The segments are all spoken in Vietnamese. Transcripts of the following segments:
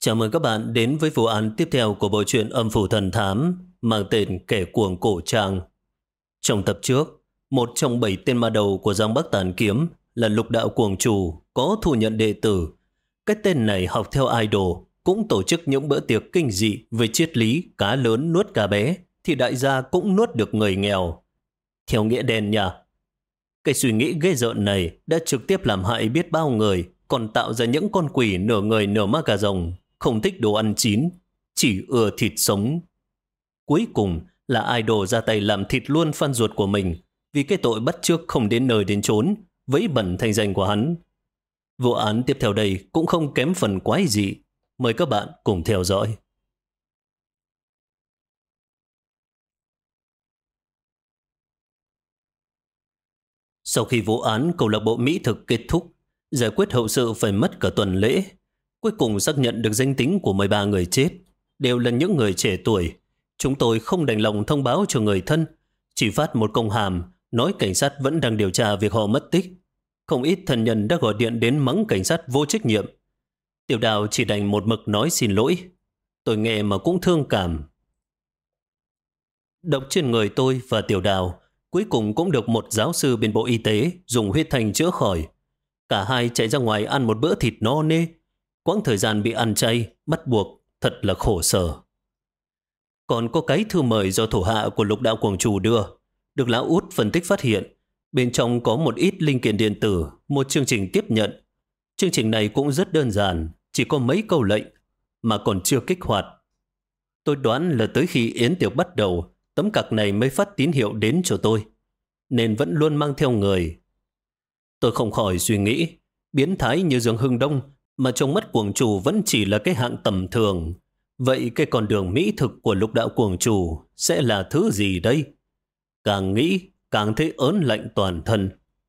Chào mừng các bạn đến với vụ án tiếp theo của bộ truyện Âm phủ thần thám mang tên Kẻ cuồng cổ trang. Trong tập trước, một trong 7 tên ma đầu của Giang Bắc Tản Kiếm là Lục Đạo Cuồng Chủ có thu nhận đệ tử. Cái tên này học theo idol, cũng tổ chức những bữa tiệc kinh dị với triết lý cá lớn nuốt cá bé, thì đại gia cũng nuốt được người nghèo. Theo nghĩa đen nha. Cái suy nghĩ ghê rợn này đã trực tiếp làm hại biết bao người, còn tạo ra những con quỷ nửa người nửa ma cà rồng, không thích đồ ăn chín, chỉ ưa thịt sống. Cuối cùng là idol ra tay làm thịt luôn fan ruột của mình, vì cái tội bắt chước không đến nơi đến chốn, vấy bẩn thanh danh của hắn. Vụ án tiếp theo đây cũng không kém phần quái dị. Mời các bạn cùng theo dõi. Sau khi vụ án câu lạc bộ Mỹ thực kết thúc, giải quyết hậu sự phải mất cả tuần lễ. Cuối cùng xác nhận được danh tính của 13 người chết, đều là những người trẻ tuổi. Chúng tôi không đành lòng thông báo cho người thân, chỉ phát một công hàm nói cảnh sát vẫn đang điều tra việc họ mất tích. Không ít thân nhân đã gọi điện đến mắng cảnh sát vô trách nhiệm. Tiểu Đào chỉ đành một mực nói xin lỗi. Tôi nghe mà cũng thương cảm. Độc trên người tôi và Tiểu Đào cuối cùng cũng được một giáo sư bên Bộ Y tế dùng huyết thanh chữa khỏi. Cả hai chạy ra ngoài ăn một bữa thịt no nê. Quãng thời gian bị ăn chay, bắt buộc, thật là khổ sở. Còn có cái thư mời do thủ hạ của Lục Đạo Cuồng Chủ đưa, được lão út phân tích phát hiện. Bên trong có một ít linh kiện điện tử, một chương trình tiếp nhận. Chương trình này cũng rất đơn giản, chỉ có mấy câu lệnh, mà còn chưa kích hoạt. Tôi đoán là tới khi yến tiệc bắt đầu, tấm cạc này mới phát tín hiệu đến cho tôi, nên vẫn luôn mang theo người. Tôi không khỏi suy nghĩ, biến thái như Dương Hưng Đông, mà trong mắt Cuồng Chủ vẫn chỉ là cái hạng tầm thường. Vậy cái con đường mỹ thực của Lục Đạo Cuồng Chủ sẽ là thứ gì đây? Càng nghĩ, càng thấy ớn lạnh toàn thân.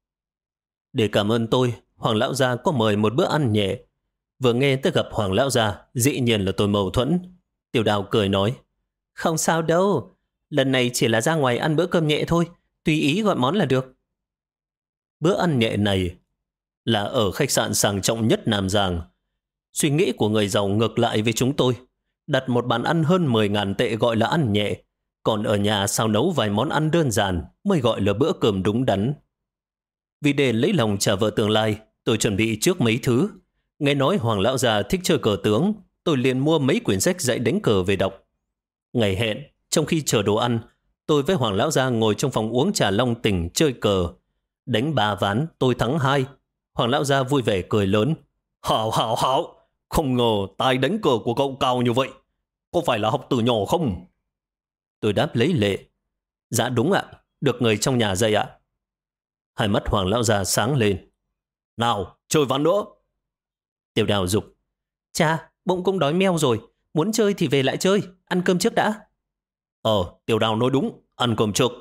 Để cảm ơn tôi, Hoàng Lão Gia có mời một bữa ăn nhẹ. Vừa nghe tới gặp Hoàng Lão Gia, dĩ nhiên là tôi mâu thuẫn. Tiểu Đào cười nói, không sao đâu, lần này chỉ là ra ngoài ăn bữa cơm nhẹ thôi, tùy ý gọi món là được. Bữa ăn nhẹ này là ở khách sạn sang trọng nhất Nam Giang. Suy nghĩ của người giàu ngược lại với chúng tôi. Đặt một bàn ăn hơn 10.000 tệ gọi là ăn nhẹ, còn ở nhà sao nấu vài món ăn đơn giản mới gọi là bữa cơm đúng đắn. Vì để lấy lòng trả vợ tương lai, tôi chuẩn bị trước mấy thứ. Nghe nói Hoàng Lão Già thích chơi cờ tướng, tôi liền mua mấy quyển sách dạy đánh cờ về đọc. Ngày hẹn, trong khi chờ đồ ăn, tôi với Hoàng Lão Gia ngồi trong phòng uống trà long tỉnh chơi cờ. Đánh 3 ván, tôi thắng 2. Hoàng Lão Gia vui vẻ cười lớn. Hảo, hảo, hảo, không ngờ tài đánh cờ của cậu cao như vậy. Có phải là học từ nhỏ không? Tôi đáp lấy lệ. Dạ đúng ạ, được người trong nhà dạy ạ. Hai mắt Hoàng Lão Gia sáng lên. Nào, chơi ván nữa. Tiểu Đào dục. Cha, bụng cũng đói meo rồi. Muốn chơi thì về lại chơi, ăn cơm trước đã. Tiểu Đào nói đúng, ăn cơm trước.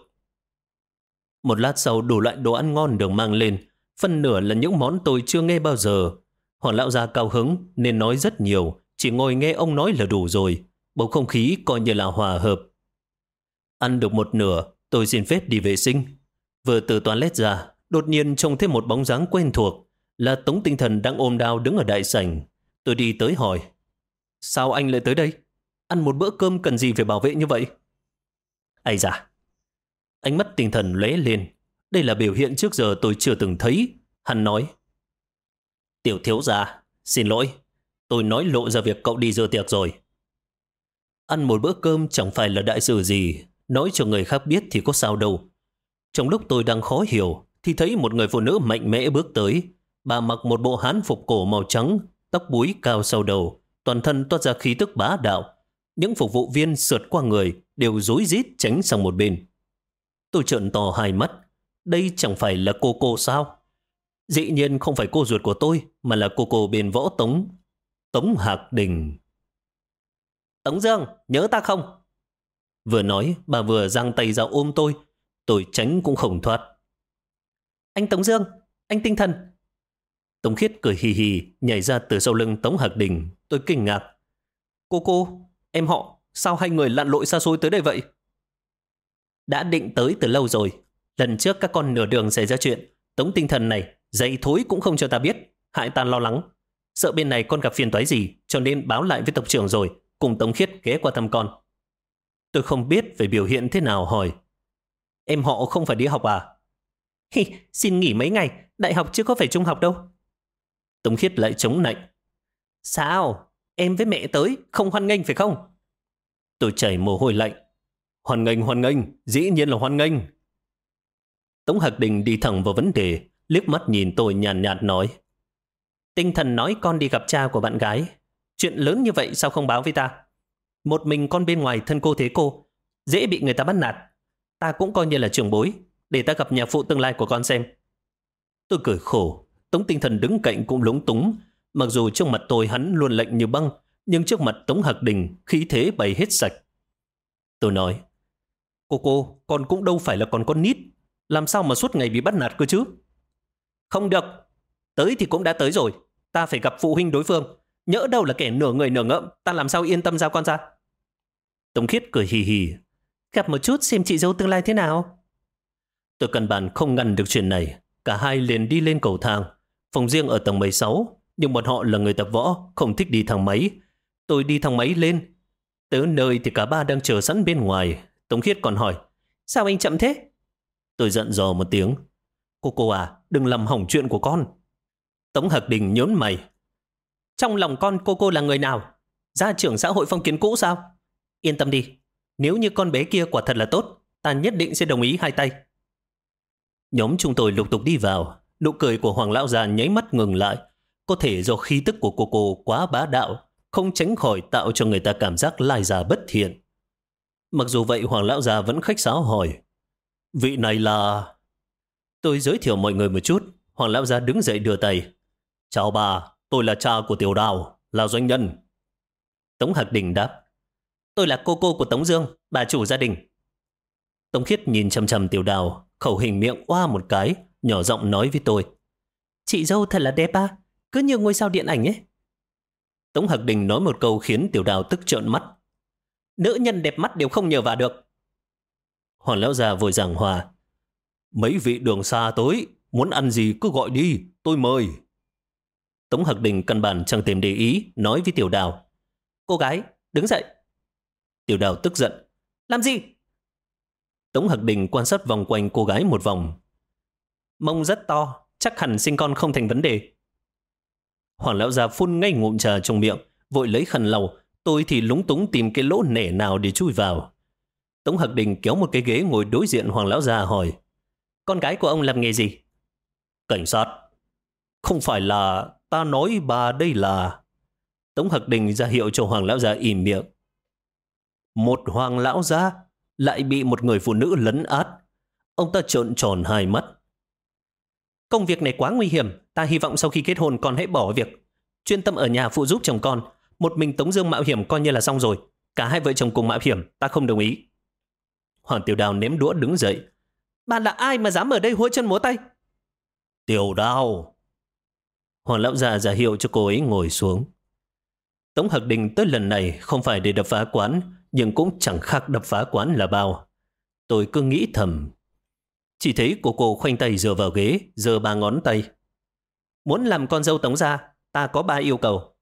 Một lát sau đủ loại đồ ăn ngon được mang lên. Phần nửa là những món tôi chưa nghe bao giờ. Hoàng Lão Gia cao hứng nên nói rất nhiều. Chỉ ngồi nghe ông nói là đủ rồi. Bầu không khí coi như là hòa hợp. Ăn được một nửa, tôi xin phép đi vệ sinh. Vừa từ toilet ra, đột nhiên trông thấy một bóng dáng quen thuộc. Là Tống Tinh Thần đang ôm đao đứng ở đại sảnh. Tôi đi tới hỏi. Sao anh lại tới đây? Ăn một bữa cơm cần gì phải bảo vệ như vậy? Ây da! Ánh mắt Tinh Thần lóe lên. Đây là biểu hiện trước giờ tôi chưa từng thấy. Hắn nói. Tiểu thiếu gia, xin lỗi. Tôi nói lộ ra việc cậu đi dự tiệc rồi. Ăn một bữa cơm chẳng phải là đại sự gì. Nói cho người khác biết thì có sao đâu. Trong lúc tôi đang khó hiểu thì thấy một người phụ nữ mạnh mẽ bước tới. Bà mặc một bộ hán phục cổ màu trắng, tóc búi cao sau đầu, toàn thân toát ra khí tức bá đạo. Những phục vụ viên sượt qua người đều rối rít tránh sang một bên. Tôi trợn to hai mắt. Đây chẳng phải là cô sao? Dĩ nhiên không phải cô ruột của tôi, mà là cô bên Võ Tống. Tống Hạc Đình. Tống Dương, nhớ ta không? Vừa nói, bà vừa giang tay ra ôm tôi. Tôi tránh cũng không thoát. Anh Tống Dương, anh Tinh Thần. Tống Khiết cười hì hì, nhảy ra từ sau lưng Tống Hạc Đình. Tôi kinh ngạc. Cô, em họ, sao hai người lặn lội xa xôi tới đây vậy? Đã định tới từ lâu rồi. Lần trước các con nửa đường xảy ra chuyện, Tống Tinh Thần này dậy thối cũng không cho ta biết, hại ta lo lắng. Sợ bên này con gặp phiền toái gì, cho nên báo lại với tộc trưởng rồi, cùng Tống Khiết ghé qua thăm con. Tôi không biết phải biểu hiện thế nào hỏi. Em họ không phải đi học à? Hi, xin nghỉ mấy ngày, đại học chứ có phải trung học đâu. Tống Khiết lại chống nạnh. Sao? Em với mẹ tới, không hoan nghênh phải không? Tôi chảy mồ hôi lạnh. Hoan nghênh, dĩ nhiên là hoan nghênh. Tống Hạc Đình đi thẳng vào vấn đề, liếc mắt nhìn tôi nhàn nhạt nói. Tinh thần nói con đi gặp cha của bạn gái. Chuyện lớn như vậy sao không báo với ta? Một mình con bên ngoài thân cô thế cô, dễ bị người ta bắt nạt. Ta cũng coi như là trưởng bối, để ta gặp nhà phụ tương lai của con xem. Tôi cười khổ. Tống Tinh Thần đứng cạnh cũng lúng túng. Mặc dù trước mặt tôi hắn luôn lạnh như băng, nhưng trước mặt Tống Hạc Đình khí thế bày hết sạch. Tôi nói, cô, con cũng đâu phải là còn con nít, làm sao mà suốt ngày bị bắt nạt cơ chứ? Không được, tới thì cũng đã tới rồi, ta phải gặp phụ huynh đối phương, nhỡ đâu là kẻ nửa người nửa ngợm, ta làm sao yên tâm giao con ra. Tống Khiết cười hì hì, gặp một chút xem chị dâu tương lai thế nào. Tôi căn bản không ngăn được chuyện này, cả hai liền đi lên cầu thang. Phòng riêng ở tầng 16, nhưng bọn họ là người tập võ, không thích đi thang máy. Tôi đi thang máy lên. Tới nơi thì cả ba đang chờ sẵn bên ngoài. Tống Khiết còn hỏi, sao anh chậm thế? Tôi giận dò một tiếng, cô à, đừng làm hỏng chuyện của con. Tống Hạc Đình nhớn mày. Trong lòng con cô là người nào? Gia trưởng xã hội phong kiến cũ sao? Yên tâm đi, nếu như con bé kia quả thật là tốt, ta nhất định sẽ đồng ý hai tay. Nhóm chúng tôi lục tục đi vào. Nụ cười của Hoàng lão già nháy mắt ngừng lại. Có thể do khí tức của cô quá bá đạo, không tránh khỏi tạo cho người ta cảm giác lai già bất thiện. Mặc dù vậy, Hoàng lão già vẫn khách sáo hỏi, vị này là... Tôi giới thiệu mọi người một chút. Hoàng lão già đứng dậy đưa tay. Chào bà, tôi là cha của Tiểu Đào, là doanh nhân. Tống Hạc Đình đáp, tôi là cô của Tống Dương, bà chủ gia đình. Tống Khiết nhìn chằm chằm Tiểu Đào, khẩu hình miệng oa một cái, nhỏ giọng nói với tôi, chị dâu thật là đẹp à, cứ như ngôi sao điện ảnh ấy. Tống Hạc Đình nói một câu khiến Tiểu Đào tức trợn mắt. Nữ nhân đẹp mắt đều không nhờ vào được. Hoàng lão già vội giảng hòa, mấy vị đường xa tới, muốn ăn gì cứ gọi đi, tôi mời. Tống Hạc Đình căn bản chẳng thèm để ý, nói với Tiểu Đào, cô gái, đứng dậy. Tiểu Đào tức giận, làm gì? Tống Hạc Đình quan sát vòng quanh cô gái một vòng. Mông rất to, chắc hẳn sinh con không thành vấn đề. Hoàng lão già phun ngay ngụm trà trong miệng, vội lấy khăn lau. Tôi thì lúng túng tìm cái lỗ nẻ nào để chui vào. Tống Hạc Đình kéo một cái ghế ngồi đối diện Hoàng lão già hỏi, con gái của ông làm nghề gì? Cảnh sát. Không phải là, ta nói bà đây là... Tống Hạc Đình ra hiệu cho Hoàng lão già im miệng. Một Hoàng lão già lại bị một người phụ nữ lấn át. Ông ta trợn tròn hai mắt. Công việc này quá nguy hiểm, ta hy vọng sau khi kết hôn con hãy bỏ việc, chuyên tâm ở nhà phụ giúp chồng con. Một mình Tống Dương mạo hiểm coi như là xong rồi, cả hai vợ chồng cùng mạo hiểm, ta không đồng ý. Hoàng Tiểu Đào ném đũa đứng dậy. Bạn là ai mà dám ở đây hối chân múa tay? Tiểu Đào. Hoàng lão già ra hiệu cho cô ấy ngồi xuống. Tống Hạc Đình tới lần này không phải để đập phá quán, nhưng cũng chẳng khác đập phá quán là bao. Tôi cứ nghĩ thầm. Chỉ thấy cô khoanh tay dựa vào ghế, giơ ba ngón tay. Muốn làm con dâu Tống gia, ta có 3 yêu cầu.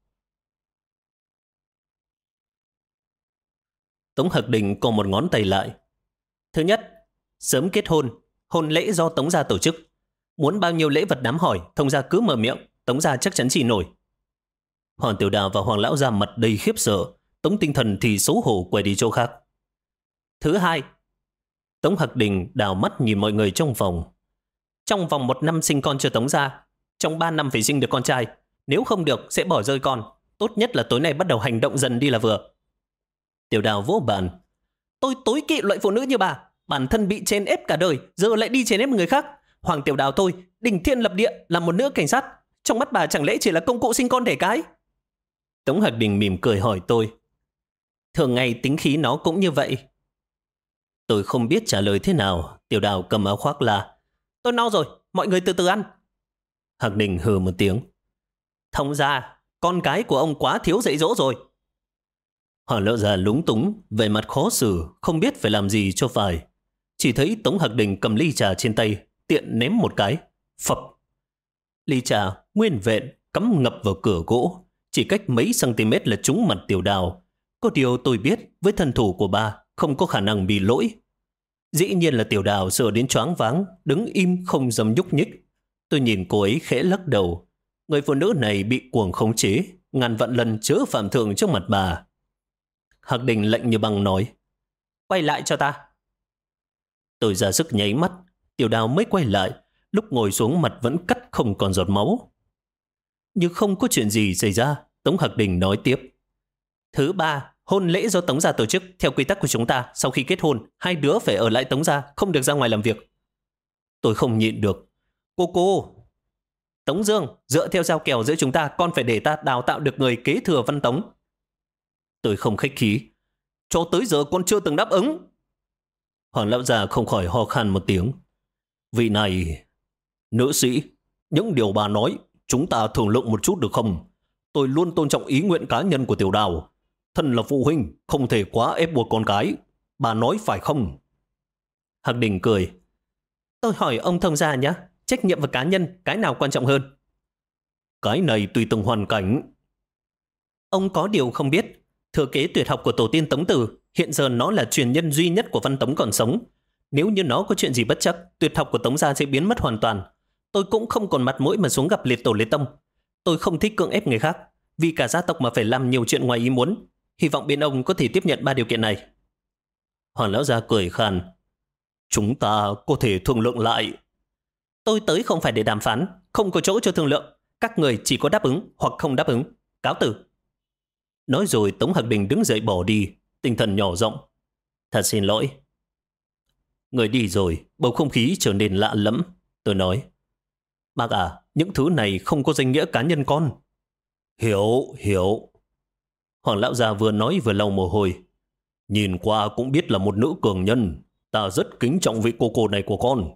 Tống Hạc Đình co một ngón tay lại. Thứ nhất, sớm kết hôn, hôn lễ do Tống gia tổ chức. Muốn bao nhiêu lễ vật đám hỏi, thông gia cứ mở miệng, Tống gia chắc chắn chỉ nổi. Hoàng Tiểu Đào và Hoàng lão gia mặt đầy khiếp sợ, Tống Tinh Thần thì xấu hổ quay đi chỗ khác. Thứ hai, Tống Hạc Đình đào mắt nhìn mọi người trong phòng. Trong vòng 1 năm sinh con cho Tống gia, trong 3 năm phải sinh được con trai. Nếu không được sẽ bỏ rơi con. Tốt nhất là tối nay bắt đầu hành động dần đi là vừa. Tiểu Đào vỗ bàn. Tôi tối kỵ loại phụ nữ như bà. Bản thân bị chèn ép cả đời, giờ lại đi chèn ép người khác. Hoàng Tiểu Đào tôi, đỉnh thiên lập địa, làm một nữ cảnh sát. Trong mắt bà chẳng lẽ chỉ là công cụ sinh con đẻ cái? Tống Hạc Đình mỉm cười hỏi tôi. Thường ngày tính khí nó cũng như vậy. Tôi không biết trả lời thế nào. Tiểu Đào cầm áo khoác là, tôi no rồi, mọi người từ từ ăn. Hạc Đình hừ một tiếng. Thông ra, con cái của ông quá thiếu dạy dỗ rồi. Hoàng lão già lúng túng, vẻ mặt khó xử, không biết phải làm gì cho phải. Chỉ thấy Tống Hạc Đình cầm ly trà trên tay, tiện ném một cái, phập. Ly trà nguyên vẹn, cắm ngập vào cửa gỗ, chỉ cách mấy cm là trúng mặt Tiểu Đào. Có điều tôi biết với thân thủ của bà không có khả năng bị lỗi. Dĩ nhiên là Tiểu Đào sợ đến choáng váng, đứng im không dám nhúc nhích. Tôi nhìn cô ấy khẽ lắc đầu. Người phụ nữ này bị cuồng khống chế, ngàn vạn lần chớ phạm thượng trước mặt bà. Hạc Đình lạnh như băng nói, quay lại cho ta. Tôi ra sức nháy mắt, Tiểu Đào mới quay lại, lúc ngồi xuống mặt vẫn cắt không còn giọt máu. Như không có chuyện gì xảy ra, Tống Hạc Đình nói tiếp. Thứ ba, hôn lễ do Tống gia tổ chức. Theo quy tắc của chúng ta, sau khi kết hôn, hai đứa phải ở lại Tống gia, không được ra ngoài làm việc. Tôi không nhịn được. Cô! Tống Dương, dựa theo giao kèo giữa chúng ta, con phải để ta đào tạo được người kế thừa Văn Tống. Tôi không khách khí. Cho tới giờ con chưa từng đáp ứng. Hoàng lão già không khỏi ho khan một tiếng. Vị này, nữ sĩ, những điều bà nói, chúng ta thương lượng một chút được không? Tôi luôn tôn trọng ý nguyện cá nhân của Tiểu Đào. Thân là phụ huynh, không thể quá ép buộc con cái. Bà nói phải không? Hạc Đình cười. Tôi hỏi ông thông gia nhé, trách nhiệm và cá nhân, cái nào quan trọng hơn? Cái này tùy từng hoàn cảnh. Ông có điều không biết, thừa kế tuyệt học của tổ tiên Tống Tử, hiện giờ nó là truyền nhân duy nhất của Văn Tống còn sống. Nếu như nó có chuyện gì bất trắc, tuyệt học của Tống gia sẽ biến mất hoàn toàn. Tôi cũng không còn mặt mũi mà xuống gặp liệt tổ liệt tông. Tôi không thích cưỡng ép người khác, vì cả gia tộc mà phải làm nhiều chuyện ngoài ý muốn. Hy vọng bên ông có thể tiếp nhận 3 điều kiện này. Hoàng lão gia cười khàn. Chúng ta có thể thương lượng lại. Tôi tới không phải để đàm phán, không có chỗ cho thương lượng. Các người chỉ có đáp ứng hoặc không đáp ứng. Cáo từ. Nói rồi Tống Hạc Đình đứng dậy bỏ đi, tinh thần nhỏ giọng. Thật xin lỗi. Người đi rồi, bầu không khí trở nên lạ lẫm. Tôi nói. Bác à, những thứ này không có danh nghĩa cá nhân con. Hiểu. Hoàng lão già vừa nói vừa lau mồ hôi. Nhìn qua cũng biết là một nữ cường nhân. Ta rất kính trọng vị cô này của con.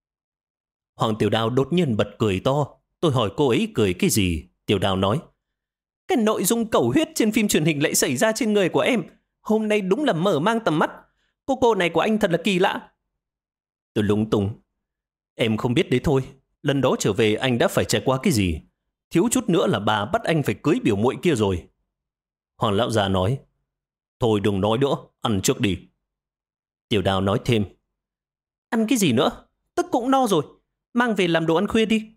Hoàng Tiểu Đào đột nhiên bật cười to. Tôi hỏi cô ấy cười cái gì? Tiểu Đào nói. Cái nội dung cầu huyết trên phim truyền hình lại xảy ra trên người của em. Hôm nay đúng là mở mang tầm mắt. Cô này của anh thật là kỳ lạ. Tôi lúng túng. Em không biết đấy thôi. Lần đó trở về anh đã phải trải qua cái gì? Thiếu chút nữa là bà bắt anh phải cưới biểu muội kia rồi. Hoàng lão già nói. Thôi đừng nói nữa, ăn trước đi. Tiểu Đào nói thêm. Ăn cái gì nữa? Tức cũng no rồi. Mang về làm đồ ăn khuya đi.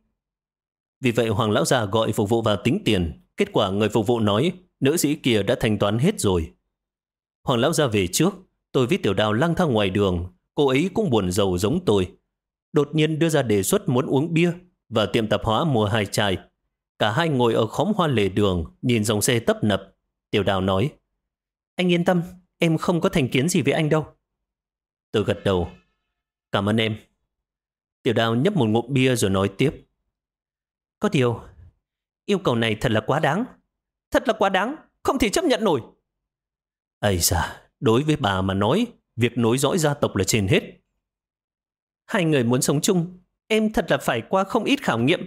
Vì vậy Hoàng lão già gọi phục vụ vào tính tiền. Kết quả người phục vụ nói nữ sĩ kia đã thanh toán hết rồi. Hoàng lão già về trước. Tôi với Tiểu Đào lang thang ngoài đường. Cô ấy cũng buồn rầu giống tôi. Đột nhiên đưa ra đề xuất muốn uống bia và tiệm tạp hóa mua 2 chai. Cả hai ngồi ở khóm hoa lề đường, nhìn dòng xe tấp nập. Tiểu Đào nói. Anh yên tâm, em không có thành kiến gì với anh đâu. Tôi gật đầu. Cảm ơn em. Tiểu Đào nhấp một ngụm bia rồi nói tiếp. Có điều, yêu cầu này thật là quá đáng. Thật là quá đáng, không thể chấp nhận nổi. Ây da, đối với bà mà nói, việc nối dõi gia tộc là trên hết. Hai người muốn sống chung, em thật là phải qua không ít khảo nghiệm.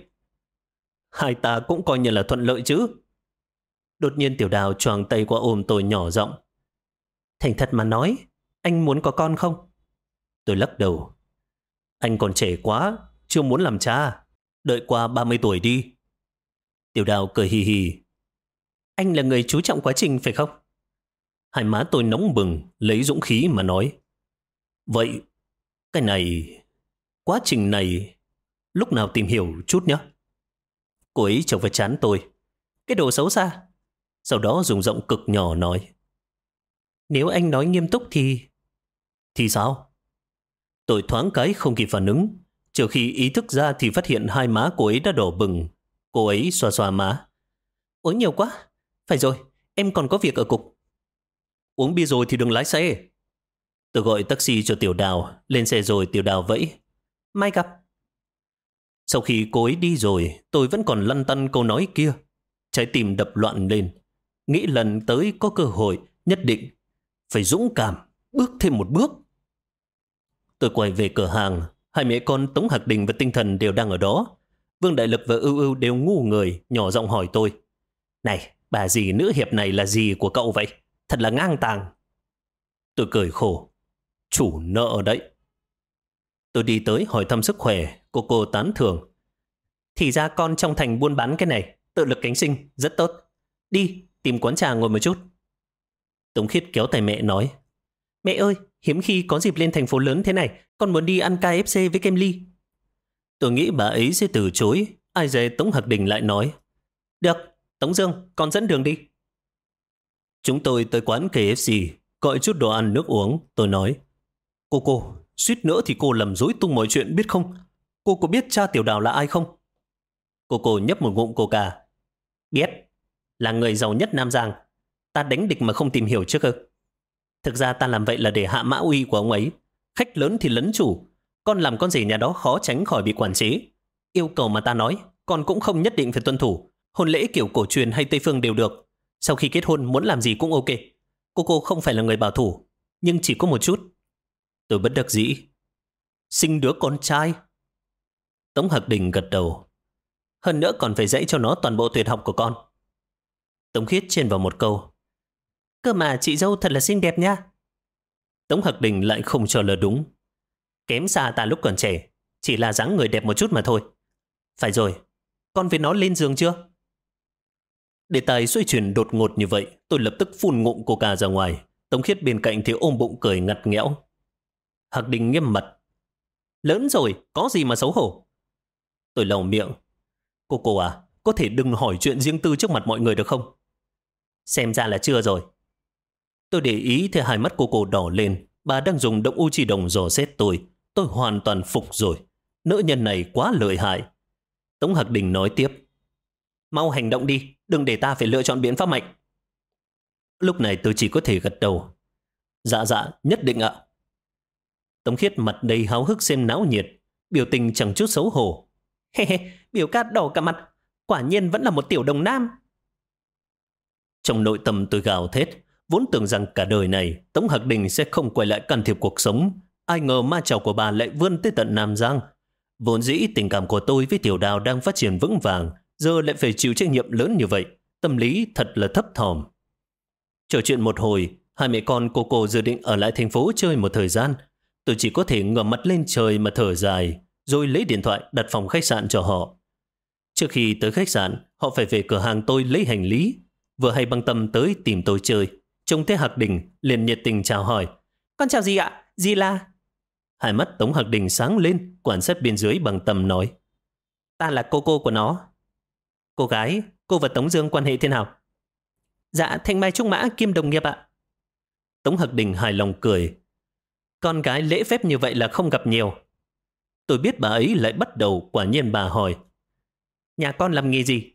Hai ta cũng coi như là thuận lợi chứ. Đột nhiên Tiểu Đào choàng tay qua ôm tôi nhỏ giọng. Thành thật mà nói, anh muốn có con không? Tôi lắc đầu. Anh còn trẻ quá, chưa muốn làm cha. Đợi qua 30 tuổi đi. Tiểu Đào cười hì hì. Anh là người chú trọng quá trình phải không? Hai má tôi nóng bừng, lấy dũng khí mà nói. Vậy, cái này, quá trình này, lúc nào tìm hiểu chút nhé. Cô ấy chọc vào trán tôi. Cái đồ xấu xa. Sau đó dùng giọng cực nhỏ nói. Nếu anh nói nghiêm túc thì... Thì sao? Tôi thoáng cái không kịp phản ứng. Chờ khi ý thức ra thì phát hiện hai má cô ấy đã đỏ bừng. Cô ấy xoa xoa má. Uống nhiều quá. Phải rồi, em còn có việc ở cục. Uống bia rồi thì đừng lái xe. Tôi gọi taxi cho Tiểu Đào. Lên xe rồi Tiểu Đào vẫy. Mai gặp. Sau khi cô ấy đi rồi, tôi vẫn còn lăn tăn câu nói kia. Trái tim đập loạn lên. Nghĩ lần tới có cơ hội nhất định phải dũng cảm bước thêm một bước. Tôi quay về cửa hàng. Hai mẹ con Tống Hạc Đình và Tinh Thần đều đang ở đó. Vương Đại Lực và Ưu Ưu đều ngu người, nhỏ giọng hỏi tôi. Này, bà dì nữ hiệp này là gì của cậu vậy? Thật là ngang tàng. Tôi cười khổ. Chủ nợ đấy. Tôi đi tới hỏi thăm sức khỏe. Cô tán thưởng. Thì ra con trong thành buôn bán cái này. tự lực cánh sinh, rất tốt. Đi, tìm quán trà ngồi một chút. Tống Khiết kéo tay mẹ nói, mẹ ơi, hiếm khi có dịp lên thành phố lớn thế này, con muốn đi ăn KFC với kem ly. Tôi nghĩ bà ấy sẽ từ chối, ai dè Tống Hạc Đình lại nói, được, Tống Dương, con dẫn đường đi. Chúng tôi tới quán KFC, gọi chút đồ ăn nước uống. Tôi nói, cô, suýt nữa thì cô làm rối tung mọi chuyện biết không? Cô có biết cha Tiểu Đào là ai không? Cô nhấp một ngụm coca. Biết, là người giàu nhất Nam Giang. Ta đánh địch mà không tìm hiểu trước cơ. Thực ra ta làm vậy là để hạ mã uy của ông ấy. Khách lớn thì lấn chủ. Con làm con rể nhà đó khó tránh khỏi bị quản chế. Yêu cầu mà ta nói, con cũng không nhất định phải tuân thủ. Hôn lễ kiểu cổ truyền hay Tây Phương đều được. Sau khi kết hôn muốn làm gì cũng ok. Cô không phải là người bảo thủ, nhưng chỉ có một chút. Tôi bất đắc dĩ. Sinh đứa con trai. Tống Hạc Đình gật đầu. Hơn nữa còn phải dạy cho nó toàn bộ tuyệt học của con. Tống Khiết chen vào một câu, cơ mà chị dâu thật là xinh đẹp nha. Tống Hạc Đình lại không cho là đúng. Kém xa ta lúc còn trẻ, chỉ là dáng người đẹp một chút mà thôi. Phải rồi, con với nó lên giường chưa? Đề tài xoay chuyển đột ngột như vậy, tôi lập tức phun ngụm coca ra ngoài. Tống Khiết bên cạnh thì ôm bụng cười ngặt nghẽo. Hạc Đình nghiêm mặt. Lớn rồi, có gì mà xấu hổ? Tôi lầu miệng. Cô à, có thể đừng hỏi chuyện riêng tư trước mặt mọi người được không? Xem ra là chưa rồi. Tôi để ý thì hai mắt cô đỏ lên. Bà đang dùng động u chi đồng dò xét tôi. Tôi hoàn toàn phục rồi. Nữ nhân này quá lợi hại. Tống Hạc Đình nói tiếp. Mau hành động đi, đừng để ta phải lựa chọn biện pháp mạnh. Lúc này tôi chỉ có thể gật đầu. Dạ, nhất định ạ. Tống Khiết mặt đầy háo hức xem náo nhiệt, biểu tình chẳng chút xấu hổ. Biểu ca đỏ cả mặt, quả nhiên vẫn là một tiểu đồng nam. Trong nội tâm tôi gào thét, vốn tưởng rằng cả đời này Tống Hạc Đình sẽ không quay lại can thiệp cuộc sống. Ai ngờ ma chảo của bà lại vươn tới tận Nam Giang. Vốn dĩ tình cảm của tôi với Tiểu Đào đang phát triển vững vàng, giờ lại phải chịu trách nhiệm lớn như vậy. Tâm lý thật là thấp thỏm. Trò chuyện một hồi, hai mẹ con cô dự định ở lại thành phố chơi một thời gian. Tôi chỉ có thể ngửa mặt lên trời mà thở dài, rồi lấy điện thoại đặt phòng khách sạn cho họ. Trước khi tới khách sạn, họ phải về cửa hàng tôi lấy hành lý. Vừa hay Băng Tâm tới tìm tôi chơi, trông thấy Hạc Đình liền nhiệt tình chào hỏi. Con chào dì ạ, dì là... Hai mắt Tống Hạc Đình sáng lên, quan sát bên dưới. Băng Tâm nói, ta là cô của nó. Cô gái, cô và Tống Dương quan hệ thế nào? Dạ, thanh mai trúc mã kim đồng nghiệp ạ. Tống Hạc Đình hài lòng cười. Con gái lễ phép như vậy là không gặp nhiều. Tôi biết bà ấy lại bắt đầu, quả nhiên bà hỏi, nhà con làm nghề gì?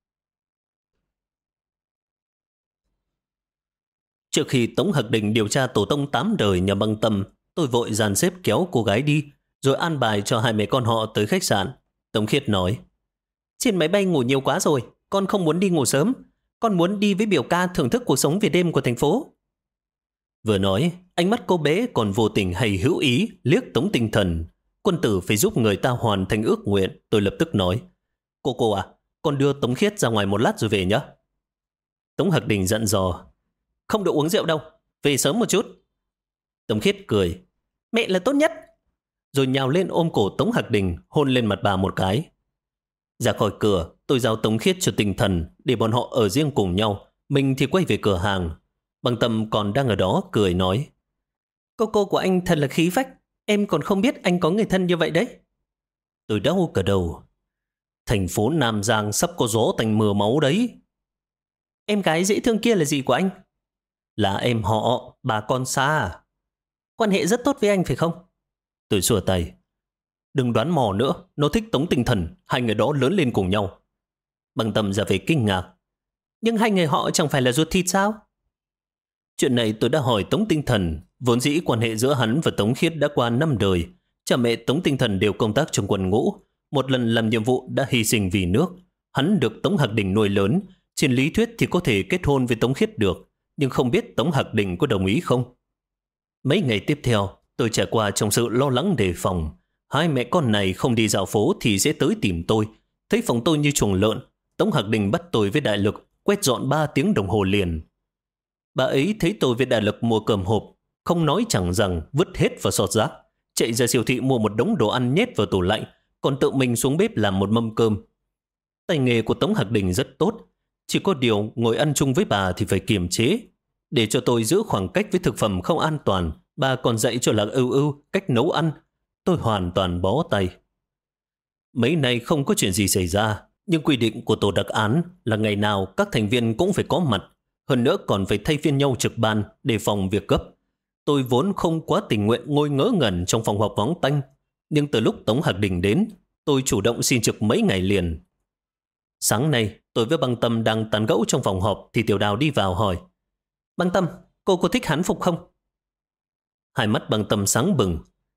Trước khi Tống Hạc Đình điều tra tổ tông 8 đời nhà Băng Tâm, tôi vội dàn xếp kéo cô gái đi, rồi an bài cho hai mẹ con họ tới khách sạn. Tống Khiết nói, trên máy bay ngủ nhiều quá rồi, con không muốn đi ngủ sớm. Con muốn đi với biểu ca thưởng thức cuộc sống về đêm của thành phố. Vừa nói, ánh mắt cô bé còn vô tình hay hữu ý liếc Tống Tinh Thần. Quân tử phải giúp người ta hoàn thành ước nguyện. Tôi lập tức nói, cô à, con đưa Tống Khiết ra ngoài một lát rồi về nhé. Tống Hạc Đình dặn dò, không được uống rượu đâu, về sớm một chút. Tống Khiết cười, mẹ là tốt nhất. Rồi nhào lên ôm cổ Tống Hạc Đình, hôn lên mặt bà một cái. Ra khỏi cửa, tôi giao Tống Khiết cho Tinh Thần để bọn họ ở riêng cùng nhau. Mình thì quay về cửa hàng. Băng Tâm còn đang ở đó cười nói, cô của anh thật là khí phách. Em còn không biết anh có người thân như vậy đấy. Tôi đau cả đầu. Thành phố Nam Giang sắp có gió tanh mưa máu đấy. Em gái dễ thương kia là gì của anh? Là em họ, bà con xa. Quan hệ rất tốt với anh phải không? Tôi xua tay. Đừng đoán mò nữa, nó thích Tống Tinh Thần, hai người đó lớn lên cùng nhau. Băng Tâm ra về kinh ngạc. Nhưng hai người họ chẳng phải là ruột thịt sao? Chuyện này tôi đã hỏi Tống Tinh Thần. Vốn dĩ quan hệ giữa hắn và Tống Khiết đã qua 5 đời. Cha mẹ Tống Tinh Thần đều công tác trong quân ngũ. Một lần làm nhiệm vụ đã hy sinh vì nước. Hắn được Tống Hạc Đình nuôi lớn. Trên lý thuyết thì có thể kết hôn với Tống Khiết được. Nhưng không biết Tống Hạc Đình có đồng ý không? Mấy ngày tiếp theo, tôi trải qua trong sự lo lắng đề phòng. Hai mẹ con này không đi dạo phố thì sẽ tới tìm tôi. Thấy phòng tôi như chuồng lợn, Tống Hạc Đình bắt tôi với đại lực quét dọn 3 tiếng đồng hồ liền. Bà ấy thấy tôi với đại lực mua cơm hộp, không nói chẳng rằng vứt hết vào sọt rác, chạy ra siêu thị mua một đống đồ ăn nhét vào tủ lạnh, còn tự mình xuống bếp làm một mâm cơm. Tay nghề của Tống Hạc Đình rất tốt, chỉ có điều ngồi ăn chung với bà thì phải kiềm chế. Để cho tôi giữ khoảng cách với thực phẩm không an toàn, bà còn dạy cho Lạc Ưu Ưu cách nấu ăn. Tôi hoàn toàn bó tay. Mấy nay không có chuyện gì xảy ra, nhưng quy định của tổ đặc án là ngày nào các thành viên cũng phải có mặt, hơn nữa còn phải thay phiên nhau trực ban để phòng việc gấp. Tôi vốn không quá tình nguyện ngồi ngớ ngẩn trong phòng họp vắng tanh, nhưng từ lúc Tống Hạc Đình đến, tôi chủ động xin trực mấy ngày liền. Sáng nay, tôi với Băng Tâm đang tán gẫu trong phòng họp thì Tiểu Đào đi vào hỏi: Băng Tâm, cô có thích hán phục không? Hai mắt Băng Tâm sáng bừng.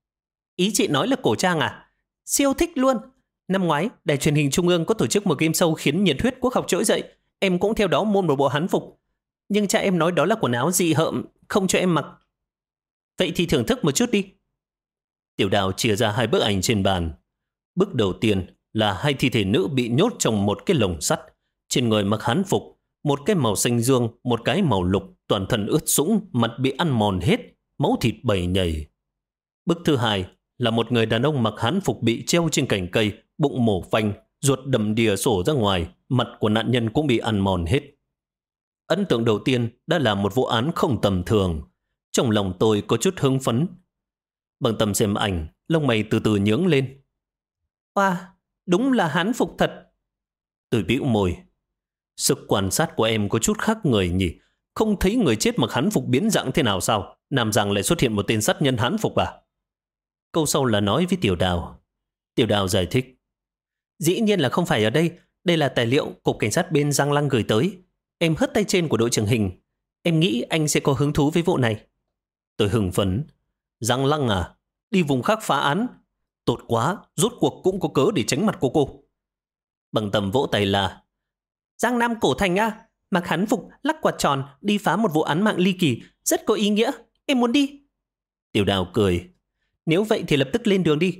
Ý chị nói là cổ trang à? Siêu thích luôn. Năm ngoái, đài truyền hình Trung ương có tổ chức một game show khiến nhiệt huyết quốc học trỗi dậy. Em cũng theo đó mua một bộ hán phục. Nhưng cha em nói đó là quần áo dị hợm, không cho em mặc. Vậy thì thưởng thức một chút đi. Tiểu Đào chia ra hai bức ảnh trên bàn. Bức đầu tiên là hai thi thể nữ bị nhốt trong một cái lồng sắt. Trên người mặc hán phục, một cái màu xanh dương, một cái màu lục, toàn thân ướt sũng, mặt bị ăn mòn hết, máu thịt bầy nhầy. Bức thứ hai là một người đàn ông mặc hán phục bị treo trên cành cây, bụng mổ phanh, ruột đầm đìa sổ ra ngoài, mặt của nạn nhân cũng bị ăn mòn hết. Ấn tượng đầu tiên đã là một vụ án không tầm thường. Trong lòng tôi có chút hưng phấn. Bằng Tâm xem ảnh, lông mày từ từ nhướng lên. Wow, đúng là hán phục thật. Tôi bĩu môi. Sức quan sát của em có chút khác người nhỉ? Không thấy người chết mặc hán phục biến dạng thế nào sao? Nam Giang lại xuất hiện một tên sát nhân hán phục à? Câu sau là nói với Tiểu Đào. Tiểu Đào giải thích. Dĩ nhiên là không phải ở đây. Đây là tài liệu cục cảnh sát bên Giang Lăng gửi tới. Em hất tay trên của đội trưởng Hình. Em nghĩ anh sẽ có hứng thú với vụ này. Tôi hưng phấn. Giang Lăng à? Đi vùng khác phá án? Tốt quá, rốt cuộc cũng có cớ để tránh mặt của cô. Bằng Tâm vỗ tay là: Giang Nam Cổ Thành à? Mặc hán phục, lắc quạt tròn, đi phá một vụ án mạng ly kỳ, rất có ý nghĩa. Em muốn đi. Tiểu Đào cười. Nếu vậy thì lập tức lên đường đi.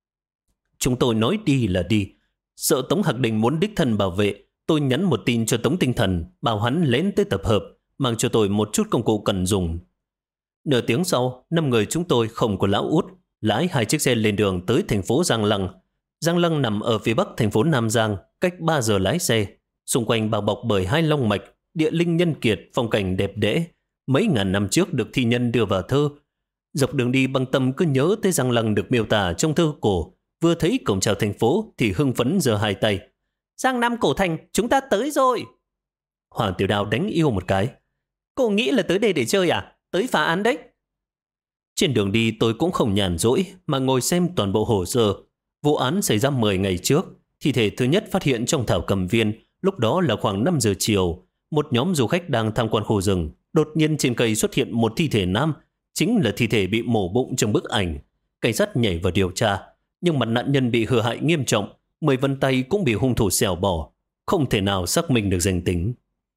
Chúng tôi nói đi là đi. Sợ Tống Hạc Đình muốn đích thân bảo vệ, tôi nhắn một tin cho Tống Tinh Thần, bảo hắn lén tới tập hợp, mang cho tôi một chút công cụ cần dùng. Nửa tiếng sau, 5 người chúng tôi không có lão út, lái 2 chiếc xe lên đường tới thành phố Giang Lăng. Giang Lăng nằm ở phía bắc thành phố Nam Giang, cách 3 giờ lái xe. Xung quanh bao bọc bởi 2 long mạch, địa linh nhân kiệt, phong cảnh đẹp đẽ. Mấy ngàn năm trước được thi nhân đưa vào thơ. Dọc đường đi Băng Tâm cứ nhớ tới Giang Lăng được miêu tả trong thơ cổ. Vừa thấy cổng chào thành phố thì hưng phấn giơ hai tay. Giang Nam Cổ Thành, chúng ta tới rồi. Hoàng Tiểu Đào đánh yêu một cái. Cô nghĩ là tới đây để chơi à? Tới phá án đấy. Trên đường đi tôi cũng không nhàn rỗi mà ngồi xem toàn bộ hồ sơ. Vụ án xảy ra 10 ngày trước. Thi thể thứ nhất phát hiện trong thảo cầm viên. Lúc đó là khoảng 5 giờ chiều. Một nhóm du khách đang tham quan khu rừng. Đột nhiên trên cây xuất hiện một thi thể nam. Chính là thi thể bị mổ bụng trong bức ảnh. Cảnh sát nhảy vào điều tra. Nhưng mặt nạn nhân bị hư hại nghiêm trọng. 10 vân tay cũng bị hung thủ xẻo bỏ. Không thể nào xác minh được danh tính.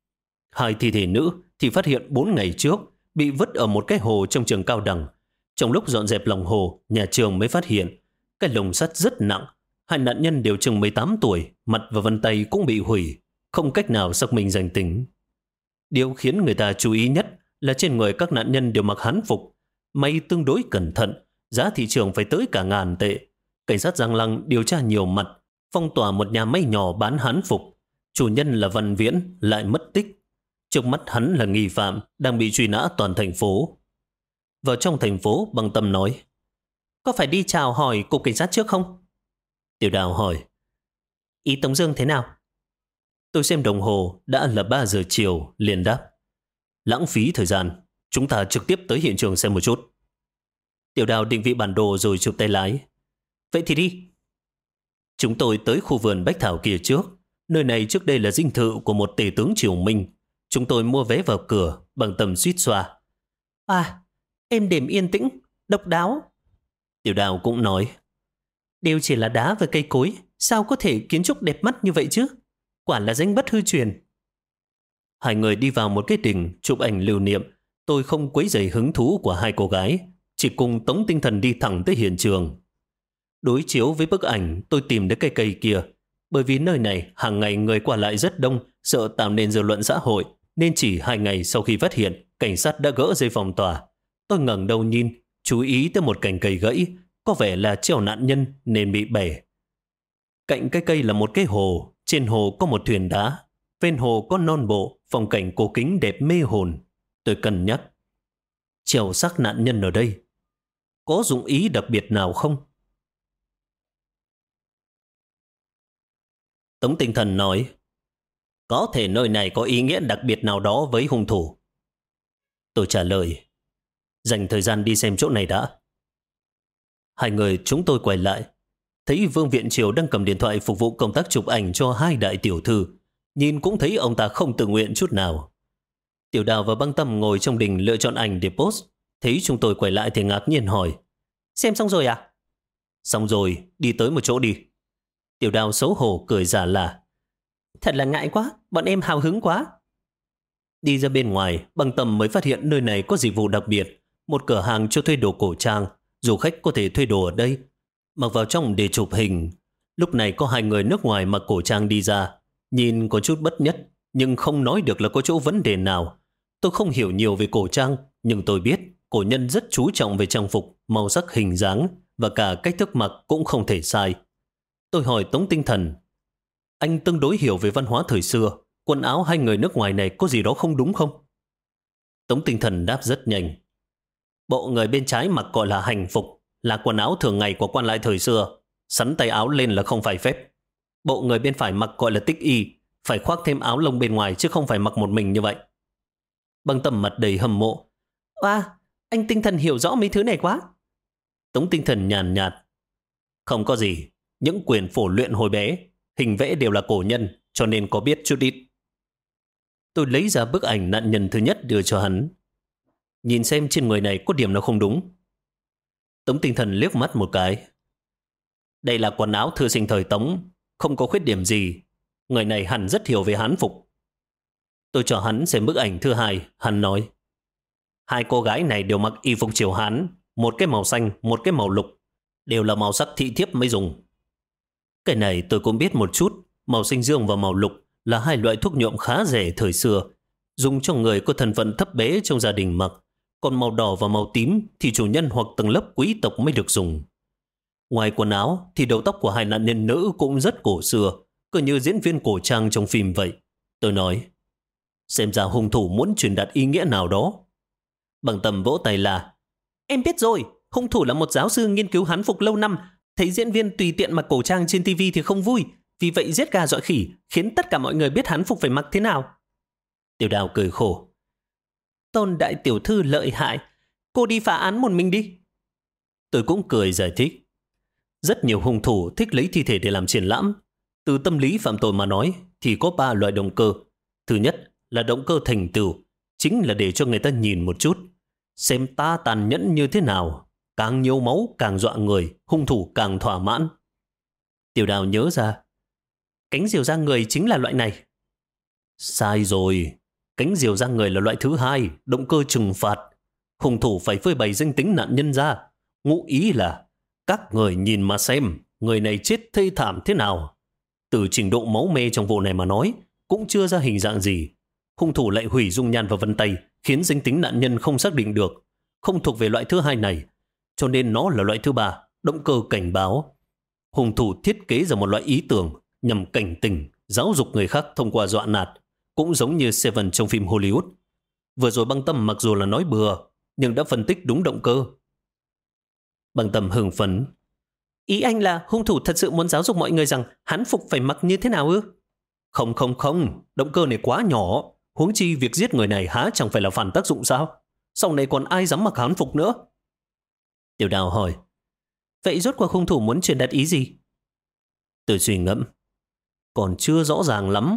2 thi thể nữ thì phát hiện 4 ngày trước. Bị vứt ở một cái hồ trong trường cao đẳng. Trong lúc dọn dẹp lòng hồ, nhà trường mới phát hiện cái lồng sắt rất nặng. 2 nạn nhân đều chừng 18 tuổi, mặt và vân tay cũng bị hủy, không cách nào xác minh danh tính. Điều khiến người ta chú ý nhất là trên người các nạn nhân đều mặc hán phục, may tương đối cẩn thận, giá thị trường phải tới cả ngàn tệ. Cảnh sát Giang Lăng điều tra nhiều mặt, phong tỏa một nhà máy nhỏ bán hán phục. Chủ nhân là Văn Viễn lại mất tích. Trước mắt hắn là nghi phạm đang bị truy nã toàn thành phố. Vào trong thành phố, Băng Tâm nói: Có phải đi chào hỏi cục cảnh sát trước không? Tiểu Đào hỏi: Ý Tống Dương thế nào? Tôi xem đồng hồ đã là 3 giờ chiều, liền đáp: Lãng phí thời gian, chúng ta trực tiếp tới hiện trường xem một chút. Tiểu Đào định vị bản đồ rồi chụp tay lái: Vậy thì đi. Chúng tôi tới khu vườn bách thảo kia trước. Nơi này trước đây là dinh thự của một tể tướng Triều Minh. Chúng tôi mua vé vào cửa. Bằng Tâm suýt xoa: À, êm đềm yên tĩnh, độc đáo. Tiểu Đào cũng nói: Đều chỉ là đá và cây cối, sao có thể kiến trúc đẹp mắt như vậy chứ? Quả là danh bất hư truyền. Hai người đi vào một cái đình chụp ảnh lưu niệm. Tôi không quấy rầy hứng thú của 2 cô gái, chỉ cùng Tống Tinh Thần đi thẳng tới hiện trường. Đối chiếu với bức ảnh, tôi tìm đến cây cây kia. Bởi vì nơi này hàng ngày người qua lại rất đông, sợ tạo nên dư luận xã hội, nên chỉ 2 ngày sau khi phát hiện, cảnh sát đã gỡ dây phong tỏa. Tôi ngẩng đầu nhìn, chú ý tới một cành cây gãy, có vẻ là treo nạn nhân nên bị bẻ. Cạnh cái cây là một cái hồ, Trên hồ có một thuyền đá, ven hồ có non bộ, phong cảnh cổ kính đẹp mê hồn. Tôi cân nhắc, treo xác nạn nhân ở đây có dụng ý đặc biệt nào không? Tống Tinh Thần nói, có thể nơi này có ý nghĩa đặc biệt nào đó với hung thủ. Tôi trả lời, dành thời gian đi xem chỗ này đã. Hai người chúng tôi quay lại, thấy Vương Viện Triều đang cầm điện thoại phục vụ công tác chụp ảnh cho hai đại tiểu thư. Nhìn cũng thấy ông ta không tự nguyện chút nào. Tiểu Đào và Băng Tâm ngồi trong đình lựa chọn ảnh để post. Thấy chúng tôi quay lại thì ngạc nhiên hỏi, xem xong rồi à? Xong rồi, đi tới một chỗ đi. Tiểu Đào xấu hổ cười giả là, thật là ngại quá, bọn em hào hứng quá. Đi ra bên ngoài, Băng Tâm mới phát hiện nơi này có dịch vụ đặc biệt, một cửa hàng cho thuê đồ cổ trang. Du khách có thể thuê đồ ở đây, mặc vào trong để chụp hình. Lúc này có hai người nước ngoài mặc cổ trang đi ra, nhìn có chút bất nhất, nhưng không nói được là có chỗ vấn đề nào. Tôi không hiểu nhiều về cổ trang, nhưng tôi biết cổ nhân rất chú trọng về trang phục, màu sắc hình dáng và cả cách thức mặc cũng không thể sai. Tôi hỏi Tống Tinh Thần, anh tương đối hiểu về văn hóa thời xưa, quần áo hai người nước ngoài này có gì đó không đúng không? Tống Tinh Thần đáp rất nhanh. Bộ người bên trái mặc gọi là hành phục, là quần áo thường ngày của quan lại thời xưa. Sắn tay áo lên là không phải phép. Bộ người bên phải mặc gọi là tích y, phải khoác thêm áo lông bên ngoài chứ không phải mặc một mình như vậy. Băng Tâm mặt đầy hâm mộ. Anh Tinh Thần hiểu rõ mấy thứ này quá. Tống Tinh Thần nhàn nhạt. Không có gì, những quyền phổ luyện hồi bé, hình vẽ đều là cổ nhân, cho nên có biết chút ít. Tôi lấy ra bức ảnh nạn nhân thứ nhất đưa cho hắn. Nhìn xem trên người này có điểm nào không đúng. Tống Tinh Thần liếc mắt một cái. Đây là quần áo thư sinh thời Tống, không có khuyết điểm gì. Người này hẳn rất hiểu về hán phục. Tôi cho hắn xem bức ảnh thứ hai, hắn nói. Hai cô gái này đều mặc y phục triều Hán, một cái màu xanh, một cái màu lục. Đều là màu sắc thị thiếp mới dùng. Cái này tôi cũng biết một chút. Màu xanh dương và màu lục là hai loại thuốc nhuộm khá rẻ thời xưa, dùng cho người có thân phận thấp bé trong gia đình mặc. Còn màu đỏ và màu tím thì chủ nhân hoặc tầng lớp quý tộc mới được dùng. Ngoài quần áo thì đầu tóc của hai nạn nhân nữ cũng rất cổ xưa, cứ như diễn viên cổ trang trong phim vậy. Tôi nói, xem ra hung thủ muốn truyền đạt ý nghĩa nào đó. Bằng Tầm vỗ tay là, em biết rồi, hung thủ là một giáo sư nghiên cứu hán phục lâu năm, thấy diễn viên tùy tiện mặc cổ trang trên TV thì không vui, vì vậy giết gà dọa khỉ, khiến tất cả mọi người biết hán phục phải mặc thế nào. Tiểu Đào cười khổ. Tôn đại tiểu thư lợi hại, cô đi phá án một mình đi. Tôi cũng cười giải thích. Rất nhiều hung thủ thích lấy thi thể để làm triển lãm. Từ tâm lý phạm tội mà nói thì có 3 loại động cơ. Thứ nhất là động cơ thành tựu, chính là để cho người ta nhìn một chút, xem ta tàn nhẫn như thế nào. Càng nhiều máu càng dọa người, hung thủ càng thỏa mãn. Tiểu Đào nhớ ra, cánh diều ra người chính là loại này. Sai rồi, cánh diều ra người là loại thứ hai, động cơ trừng phạt. Hung thủ phải phơi bày danh tính nạn nhân ra. Ngụ ý là các người nhìn mà xem người này chết thê thảm thế nào. Từ trình độ máu me trong vụ này mà nói, cũng chưa ra hình dạng gì. Hung thủ lại hủy dung nhan và vân tay, khiến danh tính nạn nhân không xác định được. Không thuộc về loại thứ hai này, cho nên nó là loại thứ ba, động cơ cảnh báo. Hung thủ thiết kế ra một loại ý tưởng nhằm cảnh tỉnh, giáo dục người khác thông qua dọa nạt, cũng giống như Seven trong phim Hollywood. Vừa rồi Băng Tâm mặc dù là nói bừa, nhưng đã phân tích đúng động cơ. Băng Tâm hưng phấn. Ý anh là hung thủ thật sự muốn giáo dục mọi người rằng hán phục phải mặc như thế nào ư? Không, động cơ này quá nhỏ. Huống chi việc giết người này há chẳng phải là phản tác dụng sao? Sau này còn ai dám mặc hán phục nữa? Tiểu Đào hỏi. Vậy rốt cuộc hung thủ muốn truyền đạt ý gì? Tôi suy ngẫm. Còn chưa rõ ràng lắm.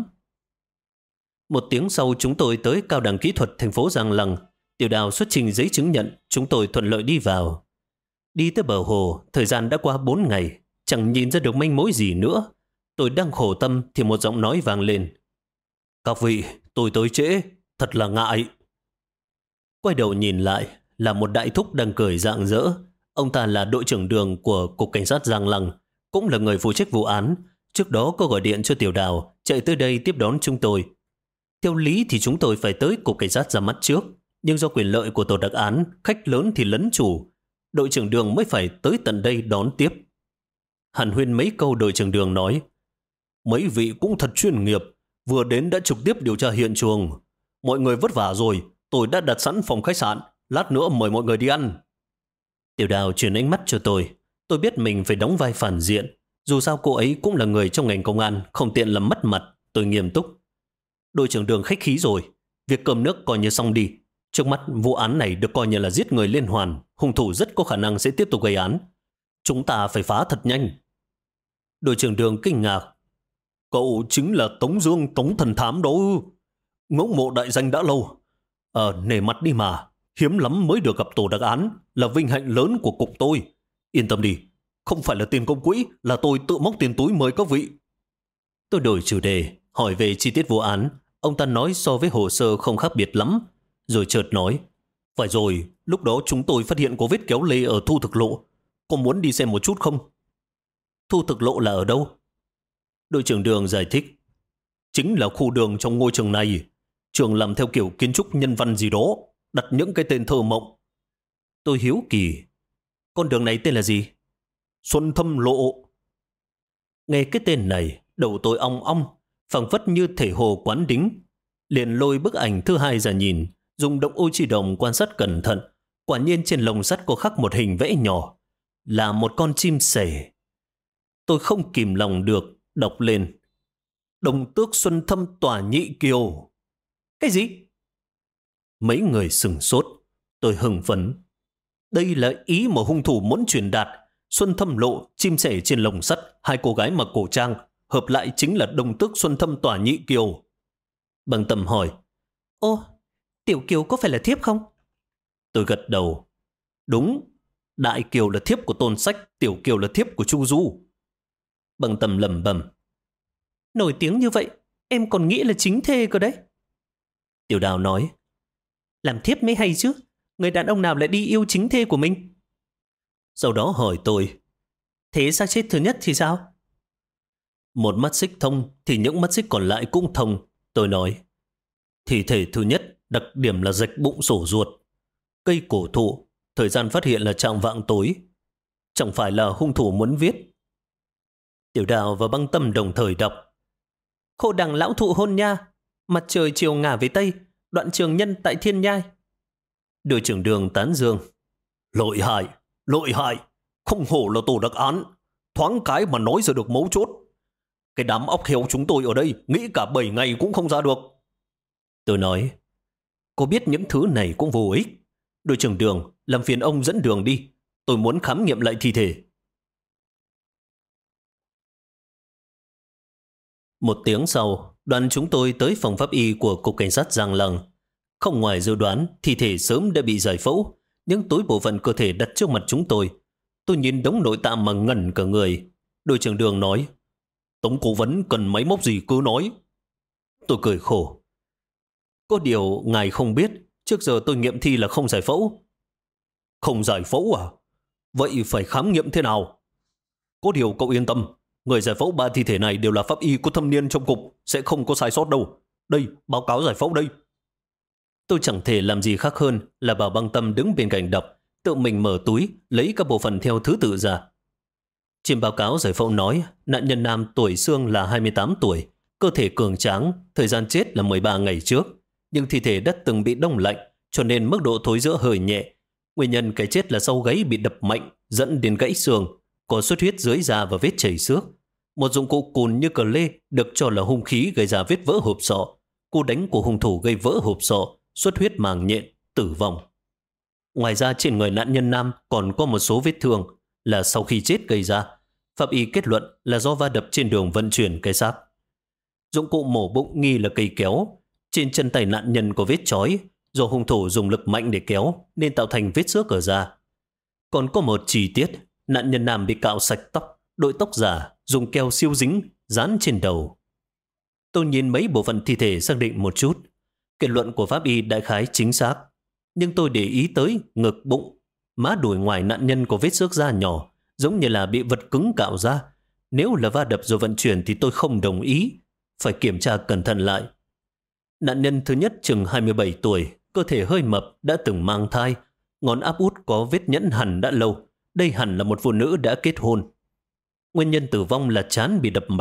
Một tiếng sau chúng tôi tới Cao đẳng Kỹ thuật thành phố Giang Lăng. Tiểu Đào xuất trình giấy chứng nhận, chúng tôi thuận lợi đi vào. Đi tới bờ hồ, thời gian đã qua 4 ngày, chẳng nhìn ra được manh mối gì nữa. Tôi đang khổ tâm thì một giọng nói vang lên. Các vị, tôi tới trễ, thật là ngại. Quay đầu nhìn lại, là một đại thúc đang cười rạng rỡ. Ông ta là đội trưởng Đường của Cục Cảnh sát Giang Lăng, cũng là người phụ trách vụ án. Trước đó có gọi điện cho Tiểu Đào, chạy tới đây tiếp đón chúng tôi. Theo lý thì chúng tôi phải tới Cục Cảnh sát ra mắt trước, nhưng do quyền lợi của tổ đặc án, khách lớn thì lấn chủ. Đội trưởng Đường mới phải tới tận đây đón tiếp. Hàn huyên mấy câu đội trưởng Đường nói. Mấy vị cũng thật chuyên nghiệp, vừa đến đã trực tiếp điều tra hiện trường. Mọi người vất vả rồi, tôi đã đặt sẵn phòng khách sạn, lát nữa mời mọi người đi ăn. Tiểu Đào chuyển ánh mắt cho tôi. Tôi biết mình phải đóng vai phản diện. Dù sao cô ấy cũng là người trong ngành công an, không tiện làm mất mặt. Tôi nghiêm túc. Đội trưởng Đường khách khí rồi, việc cơm nước coi như xong đi. Trước mắt vụ án này được coi như là giết người liên hoàn, hung thủ rất có khả năng sẽ tiếp tục gây án. Chúng ta phải phá thật nhanh. Đội trưởng Đường kinh ngạc. Cậu chính là Tống Dương, Tống thần thám đó. Ngưỡng mộ đại danh đã lâu. Nể mặt đi mà, hiếm lắm mới được gặp tổ đặc án, là vinh hạnh lớn của cục tôi. Yên tâm đi, không phải là tiền công quỹ, là tôi tự móc tiền túi mời các vị. Tôi đổi chủ đề, hỏi về chi tiết vụ án. Ông ta nói so với hồ sơ không khác biệt lắm, rồi chợt nói, phải rồi, lúc đó chúng tôi phát hiện có vết kéo lê ở Thu Thực Lộ. Có muốn đi xem một chút không? Thu Thực Lộ là ở đâu? Đội trưởng Đường giải thích, chính là khu đường trong ngôi trường này. Trường làm theo kiểu kiến trúc nhân văn gì đó, đặt những cái tên thơ mộng. Tôi hiếu kỳ, con đường này tên là gì? Xuân Thâm Lộ. Nghe cái tên này, đầu tôi ong ong, phảng phất như thể hồ quán đính. Liền lôi bức ảnh thứ hai ra nhìn, dùng động ô chi đồng quan sát cẩn thận. Quả nhiên trên lồng sắt có khắc một hình vẽ nhỏ, là một con chim sẻ. Tôi không kìm lòng được, đọc lên. Đồng tước Xuân Thâm Tỏa Nhị Kiều. Cái gì? Mấy người sừng sốt. Tôi hưng phấn. Đây là ý mà hung thủ muốn truyền đạt. Xuân Thâm Lộ, chim sẻ trên lồng sắt, hai cô gái mặc cổ trang, hợp lại chính là đồng tước Xuân Thâm Tỏa Nhị Kiều. Bằng Tầm hỏi, ô, Tiểu Kiều có phải là thiếp không? Tôi gật đầu. Đúng, Đại Kiều là thiếp của Tôn Sách, Tiểu Kiều là thiếp của Chu Du. Bằng Tầm lẩm bẩm, nổi tiếng như vậy, em còn nghĩ là chính thê cơ đấy. Tiểu Đào nói, làm thiếp mới hay chứ, người đàn ông nào lại đi yêu chính thê của mình? Sau đó hỏi tôi, thế xác chết thứ nhất thì sao? Một mắt xích thông thì những mắt xích còn lại cũng thông. Tôi nói, thi thể thứ nhất đặc điểm là rạch bụng sổ ruột. Cây cổ thụ, thời gian phát hiện là chạng vạng tối. Chẳng phải là hung thủ muốn viết. Tiểu Đào và Băng Tâm đồng thời đọc, khô đằng lão thụ hôn nha, mặt trời chiều ngả về tây, đoạn trường nhân tại thiên nhai. Đội trưởng Đường tán dương, lợi hại, không hổ là tổ đặc án, thoáng cái mà nói ra được mấu chốt. Cái đám óc heo chúng tôi ở đây nghĩ cả 7 ngày cũng không ra được. Tôi nói, cô biết những thứ này cũng vô ích. Đội trưởng Đường, làm phiền ông dẫn đường đi, tôi muốn khám nghiệm lại thi thể. 1 tiếng sau, đoàn chúng tôi tới phòng pháp y của Cục Cảnh sát Giang Lăng. Không ngoài dự đoán, thi thể sớm đã bị giải phẫu, những túi bộ phận cơ thể đặt trước mặt chúng tôi. Tôi nhìn đống nội tạng mà ngẩn cả người. Đội trưởng Đường nói, Tống cố vấn cần máy móc gì cứ nói. Tôi cười khổ. Có điều ngài không biết, trước giờ tôi nghiệm thi là không giải phẫu. Không giải phẫu à? Vậy phải khám nghiệm thế nào? Có điều cậu yên tâm, người giải phẫu 3 thi thể này đều là pháp y có thâm niên trong cục, sẽ không có sai sót đâu. Đây, báo cáo giải phẫu đây. Tôi chẳng thể làm gì khác hơn là bảo Băng Tâm đứng bên cạnh đọc, tự mình mở túi, lấy các bộ phận theo thứ tự ra. Trên báo cáo giải phẫu nói, nạn nhân nam tuổi xương là 28 tuổi, cơ thể cường tráng, thời gian chết là 13 ngày trước, nhưng thi thể đã từng bị đông lạnh, cho nên mức độ thối rữa hơi nhẹ. Nguyên nhân cái chết là sau gáy bị đập mạnh, dẫn đến gãy xương, có xuất huyết dưới da và vết chảy xước. Một dụng cụ cùn như cờ lê được cho là hung khí gây ra vết vỡ hộp sọ. Cú đánh của hung thủ gây vỡ hộp sọ, xuất huyết màng nhện, tử vong. Ngoài ra trên người nạn nhân nam còn có một số vết thương là sau khi chết gây ra. Pháp y kết luận là do va đập trên đường vận chuyển cái xác. Dụng cụ mổ bụng nghi là cây kéo. Trên chân tay nạn nhân có vết chói, do hung thủ dùng lực mạnh để kéo nên tạo thành vết xước ở da. Còn có một chi tiết, nạn nhân nam bị cạo sạch tóc, đội tóc giả, dùng keo siêu dính, dán trên đầu. Tôi nhìn mấy bộ phận thi thể xác định một chút. Kết luận của pháp y đại khái chính xác. Nhưng tôi để ý tới ngực bụng, má đùi ngoài nạn nhân có vết xước da nhỏ, giống như là bị vật cứng cạo ra. Nếu là va đập rồi vận chuyển thì tôi không đồng ý, phải kiểm tra cẩn thận lại. Nạn nhân thứ nhất chừng 27 tuổi, cơ thể hơi mập, đã từng mang thai, ngón áp út có vết nhẫn hằn đã lâu. Đây hẳn là một phụ nữ đã kết hôn. Nguyên nhân tử vong là trán bị đập mạnh,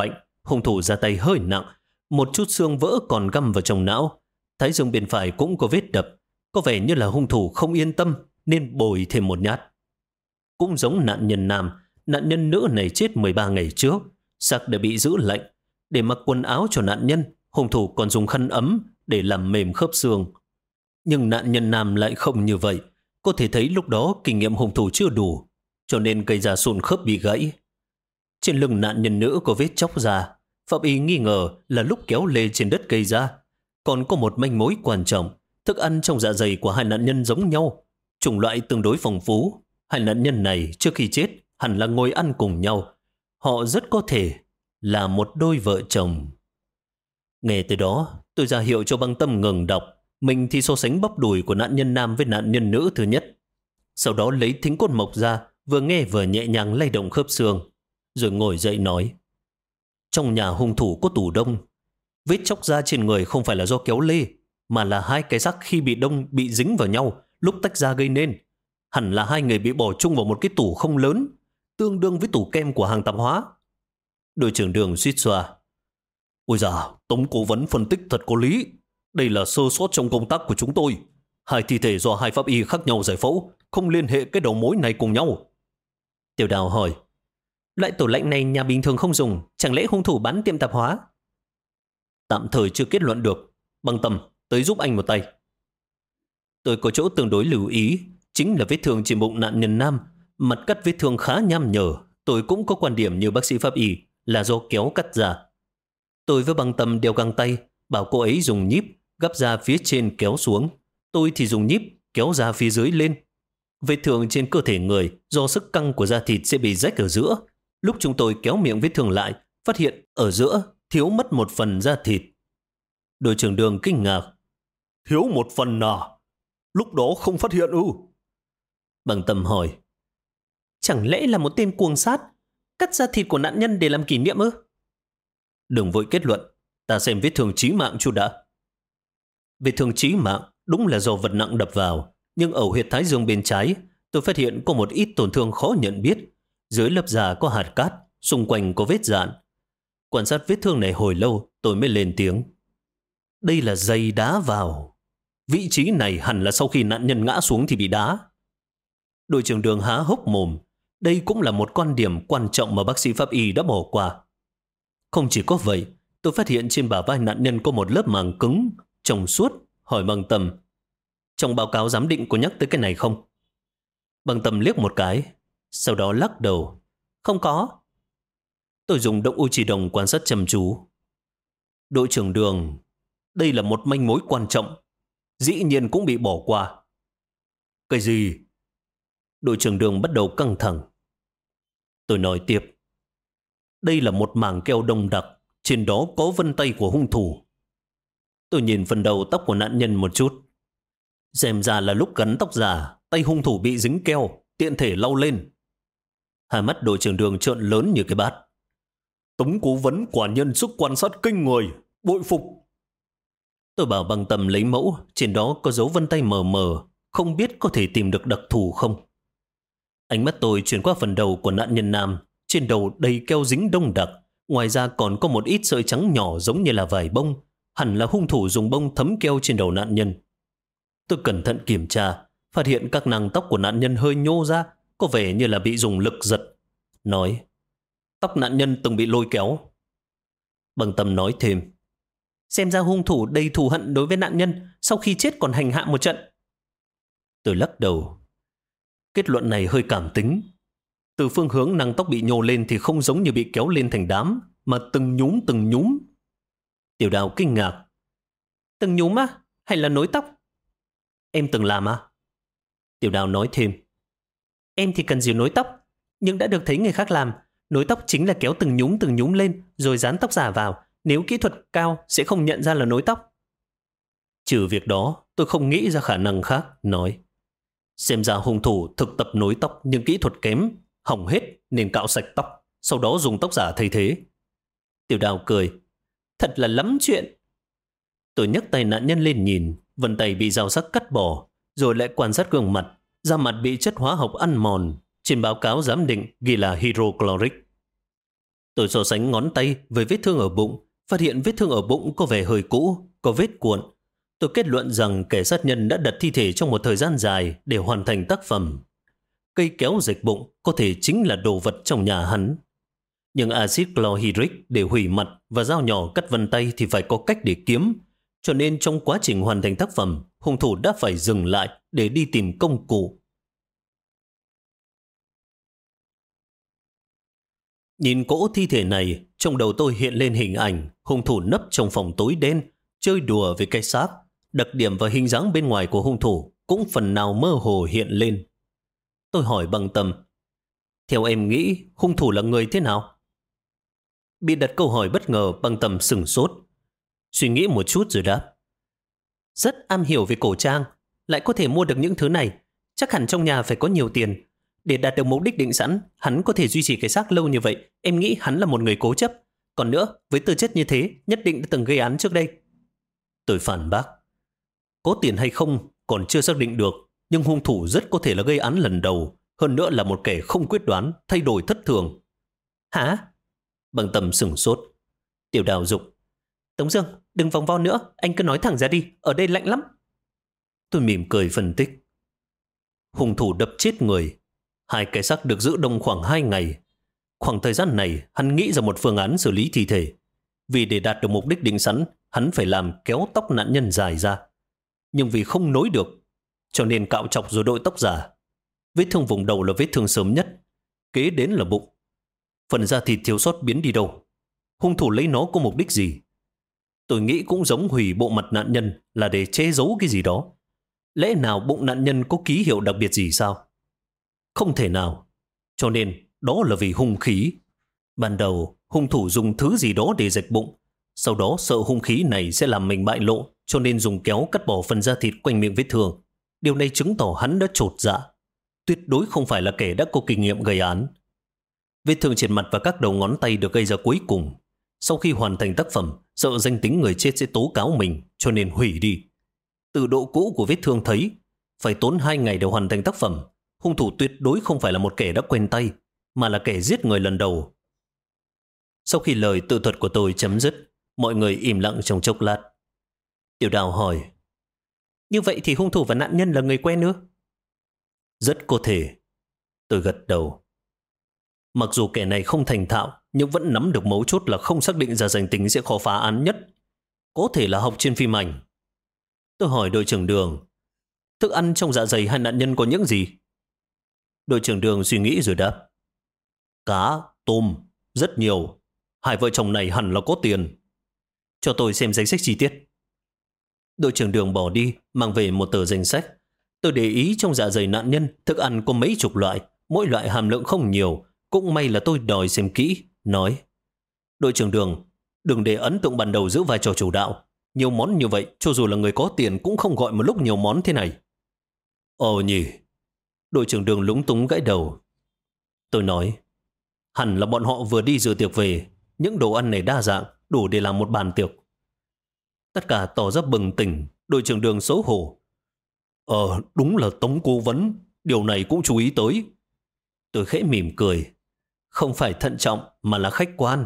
Hung thủ ra tay hơi nặng, một chút xương vỡ còn găm vào trong não. Thái dương bên phải cũng có vết đập, có vẻ như là hung thủ không yên tâm nên bồi thêm một nhát. Cũng giống nạn nhân nam, nạn nhân nữ này chết 13 ngày trước, xác đã bị giữ lạnh. Để mặc quần áo cho nạn nhân, hung thủ còn dùng khăn ấm để làm mềm khớp xương. Nhưng nạn nhân nam lại không như vậy. Có thể thấy lúc đó kinh nghiệm hung thủ chưa đủ, cho nên gây ra xương khớp bị gãy. Trên lưng nạn nhân nữ có vết chóc ra. Pháp y nghi ngờ là lúc kéo lê trên đất gây ra. Còn có một manh mối quan trọng, thức ăn trong dạ dày của hai nạn nhân giống nhau, chủng loại tương đối phong phú. Hai nạn nhân này trước khi chết hẳn là ngồi ăn cùng nhau. Họ rất có thể là một đôi vợ chồng. Nghe tới đó, tôi ra hiệu cho Băng Tâm ngừng đọc. Mình thì so sánh bắp đùi của nạn nhân nam với nạn nhân nữ thứ nhất. Sau đó lấy thính cốt mộc ra, vừa nghe vừa nhẹ nhàng lay động khớp xương, rồi ngồi dậy nói. Trong nhà hung thủ có tủ đông. Vết chóc da trên người không phải là do kéo lê, mà là hai cái xác khi bị đông bị dính vào nhau lúc tách ra gây nên. Hẳn là hai người bị bỏ chung vào một cái tủ không lớn, tương đương với tủ kem của hàng tạp hóa. Đội trưởng Đường suýt xoa. Ôi dà, Tống cố vấn phân tích thật có lý. Đây là sơ sót trong công tác của chúng tôi. Hai thi thể do hai pháp y khác nhau giải phẫu, không liên hệ cái đầu mối này cùng nhau. Tiểu Đào hỏi. Loại tủ lạnh này nhà bình thường không dùng, chẳng lẽ hung thủ bán tiệm tạp hóa? Tạm thời chưa kết luận được. Băng Tâm, tới giúp anh một tay. Tôi có chỗ tương đối lưu ý, chính là vết thương trên bụng nạn nhân nam. Mặt cắt vết thương khá nham nhở. Tôi cũng có quan điểm như bác sĩ pháp y là do kéo cắt ra. Tôi với Băng Tâm đeo găng tay, bảo cô ấy dùng nhíp gắp ra phía trên kéo xuống. Tôi thì dùng nhíp kéo ra phía dưới lên. Vết thương trên cơ thể người do sức căng của da thịt sẽ bị rách ở giữa. Lúc chúng tôi kéo miệng vết thương lại, phát hiện ở giữa thiếu mất một phần da thịt. Đội trưởng Đường kinh ngạc. Thiếu một phần à? Lúc đó không phát hiện ư? Băng Tâm hỏi. Chẳng lẽ là một tên cuồng sát cắt da thịt của nạn nhân để làm kỷ niệm ư? Đừng vội kết luận, ta xem vết thương chí mạng chu đã. Vết thương chí mạng đúng là do vật nặng đập vào, nhưng ở huyệt thái dương bên trái, tôi phát hiện có một ít tổn thương khó nhận biết. Dưới lớp da có hạt cát, xung quanh có vết dạn. Quan sát vết thương này hồi lâu, tôi mới lên tiếng. Đây là giày đá vào. Vị trí này hẳn là sau khi nạn nhân ngã xuống thì bị đá. Đội trưởng Đường há hốc mồm. Đây cũng là một quan điểm quan trọng mà bác sĩ pháp y đã bỏ qua. Không chỉ có vậy, tôi phát hiện trên bả vai nạn nhân có một lớp màng cứng, trong suốt, hỏi Băng Tâm. Trong báo cáo giám định có nhắc tới cái này không? Băng Tâm liếc một cái, sau đó lắc đầu. Không có. Tôi dùng động u chỉ đồng quan sát chăm chú. Đội trưởng Đường, đây là một manh mối quan trọng, dĩ nhiên cũng bị bỏ qua. Cái gì? Đội trưởng Đường bắt đầu căng thẳng. Tôi nói tiếp. Đây là một mảng keo đông đặc, trên đó có vân tay của hung thủ. Tôi nhìn phần đầu tóc của nạn nhân một chút. Xem ra là lúc gắn tóc giả, tay hung thủ bị dính keo, tiện thể lau lên. Hai mắt đội trưởng Đường trợn lớn như cái bát. Tống cố vấn quả nhân sức quan sát kinh người, bội phục. Tôi bảo Băng Tâm lấy mẫu, trên đó có dấu vân tay mờ mờ, không biết có thể tìm được đặc thù không. Ánh mắt tôi chuyển qua phần đầu của nạn nhân nam, trên đầu đầy keo dính đông đặc, ngoài ra còn có một ít sợi trắng nhỏ giống như là vải bông, hẳn là hung thủ dùng bông thấm keo trên đầu nạn nhân. Tôi cẩn thận kiểm tra, phát hiện các nang tóc của nạn nhân hơi nhô ra, có vẻ như là bị dùng lực giật. Nói, tóc nạn nhân từng bị lôi kéo. Băng Tâm nói thêm, xem ra hung thủ đầy thù hận đối với nạn nhân, sau khi chết còn hành hạ một trận. Tôi lắc đầu. Kết luận này hơi cảm tính. Từ phương hướng nang tóc bị nhô lên thì không giống như bị kéo lên thành đám, mà từng nhúm từng nhúm. Tiểu Đào kinh ngạc. Từng nhúm á? Hay là nối tóc? Em từng làm à? Tiểu Đào nói thêm. Em thì cần gì nối tóc, nhưng đã được thấy người khác làm. Nối tóc chính là kéo từng nhúm lên rồi dán tóc giả vào. Nếu kỹ thuật cao sẽ không nhận ra là nối tóc. Trừ việc đó, tôi không nghĩ ra khả năng khác. Nói, xem ra hung thủ thực tập nối tóc nhưng kỹ thuật kém, hỏng hết nên cạo sạch tóc, sau đó dùng tóc giả thay thế. Tiểu Đào cười. Thật là lắm chuyện. Tôi nhấc tay nạn nhân lên nhìn, vân tay bị dao sắc cắt bỏ, rồi lại quan sát gương mặt. Da mặt bị chất hóa học ăn mòn, trên báo cáo giám định ghi là hydrochloric. Tôi so sánh ngón tay với vết thương ở bụng, phát hiện vết thương ở bụng có vẻ hơi cũ, có vết cuộn. Tôi kết luận rằng kẻ sát nhân đã đặt thi thể trong một thời gian dài để hoàn thành tác phẩm. Cây kéo rạch bụng có thể chính là đồ vật trong nhà hắn. Nhưng axit chlorhydric để hủy mặt và dao nhỏ cắt vân tay thì phải có cách để kiếm. Cho nên trong quá trình hoàn thành tác phẩm, hung thủ đã phải dừng lại để đi tìm công cụ. Nhìn cỗ thi thể này, trong đầu tôi hiện lên hình ảnh hung thủ nấp trong phòng tối đen, chơi đùa với cái xác. Đặc điểm và hình dáng bên ngoài của hung thủ cũng phần nào mơ hồ hiện lên. Tôi hỏi Băng Tâm, theo em nghĩ hung thủ là người thế nào? Bị đặt câu hỏi bất ngờ, Băng Tâm sửng sốt. Suy nghĩ một chút rồi đáp. Rất am hiểu về cổ trang, lại có thể mua được những thứ này. Chắc hẳn trong nhà phải có nhiều tiền. Để đạt được mục đích định sẵn, hắn có thể duy trì cái xác lâu như vậy. Em nghĩ hắn là một người cố chấp. Còn nữa, với tư chất như thế, nhất định đã từng gây án trước đây. Tôi phản bác. Có tiền hay không còn chưa xác định được, nhưng hung thủ rất có thể là gây án lần đầu, hơn nữa là một kẻ không quyết đoán, thay đổi thất thường. Hả? Băng Tâm sửng sốt. Tiểu Đào dục. Tống Dương, đừng vòng vo nữa, anh cứ nói thẳng ra đi, ở đây lạnh lắm. Tôi mỉm cười phân tích. Hung thủ đập chết người. Hai cái xác được giữ đông khoảng 2 ngày. Khoảng thời gian này, hắn nghĩ ra một phương án xử lý thi thể. Vì để đạt được mục đích định sẵn, hắn phải làm kéo tóc nạn nhân dài ra. Nhưng vì không nối được, cho nên cạo chọc rồi đội tóc giả. Vết thương vùng đầu là vết thương sớm nhất, kế đến là bụng. Phần da thịt thiếu sót biến đi đâu? Hung thủ lấy nó có mục đích gì? Tôi nghĩ cũng giống hủy bộ mặt nạn nhân là để che giấu cái gì đó. Lẽ nào bụng nạn nhân có ký hiệu đặc biệt gì sao? Không thể nào. Cho nên đó là vì hung khí. Ban đầu hung thủ dùng thứ gì đó để rạch bụng. Sau đó sợ hung khí này sẽ làm mình bại lộ, cho nên dùng kéo cắt bỏ phần da thịt quanh miệng vết thương. Điều này chứng tỏ hắn đã chột dạ. Tuyệt đối không phải là kẻ đã có kinh nghiệm gây án. Vết thương trên mặt và các đầu ngón tay được gây ra cuối cùng. Sau khi hoàn thành tác phẩm, sợ danh tính người chết sẽ tố cáo mình, cho nên hủy đi. Từ độ cũ của vết thương thấy, phải tốn 2 ngày để hoàn thành tác phẩm. Hung thủ tuyệt đối không phải là một kẻ đã quen tay, mà là kẻ giết người lần đầu. Sau khi lời tự thuật của tôi chấm dứt, mọi người im lặng trong chốc lát. Tiểu Đào hỏi, như vậy thì hung thủ và nạn nhân là người quen nữa? Rất có thể. Tôi gật đầu. Mặc dù kẻ này không thành thạo, nhưng vẫn nắm được mấu chốt là không xác định ra danh tính sẽ khó phá án nhất. Có thể là học trên phim ảnh. Tôi hỏi đội trưởng Đường, thức ăn trong dạ dày hai nạn nhân có những gì? Đội trưởng Đường suy nghĩ rồi đáp. Cá, tôm, rất nhiều. Hai vợ chồng này hẳn là có tiền. Cho tôi xem danh sách chi tiết. Đội trưởng Đường bỏ đi, mang về một tờ danh sách. Tôi để ý trong dạ dày nạn nhân, thức ăn có mấy chục loại, mỗi loại hàm lượng không nhiều. Cũng may là tôi đòi xem kỹ, nói. Đội trưởng Đường, đừng để ấn tượng ban đầu giữ vai trò chủ đạo. Nhiều món như vậy, cho dù là người có tiền cũng không gọi một lúc nhiều món thế này. Ồ nhỉ. Đội trưởng Đường lúng túng gãi đầu. Tôi nói, hẳn là bọn họ vừa đi dự tiệc về. Những đồ ăn này đa dạng, đủ để làm một bàn tiệc. Tất cả tỏ ra bừng tỉnh. Đội trưởng Đường xấu hổ. Đúng là Tống cố vấn. Điều này cũng chú ý tới. Tôi khẽ mỉm cười. Không phải thận trọng mà là khách quan.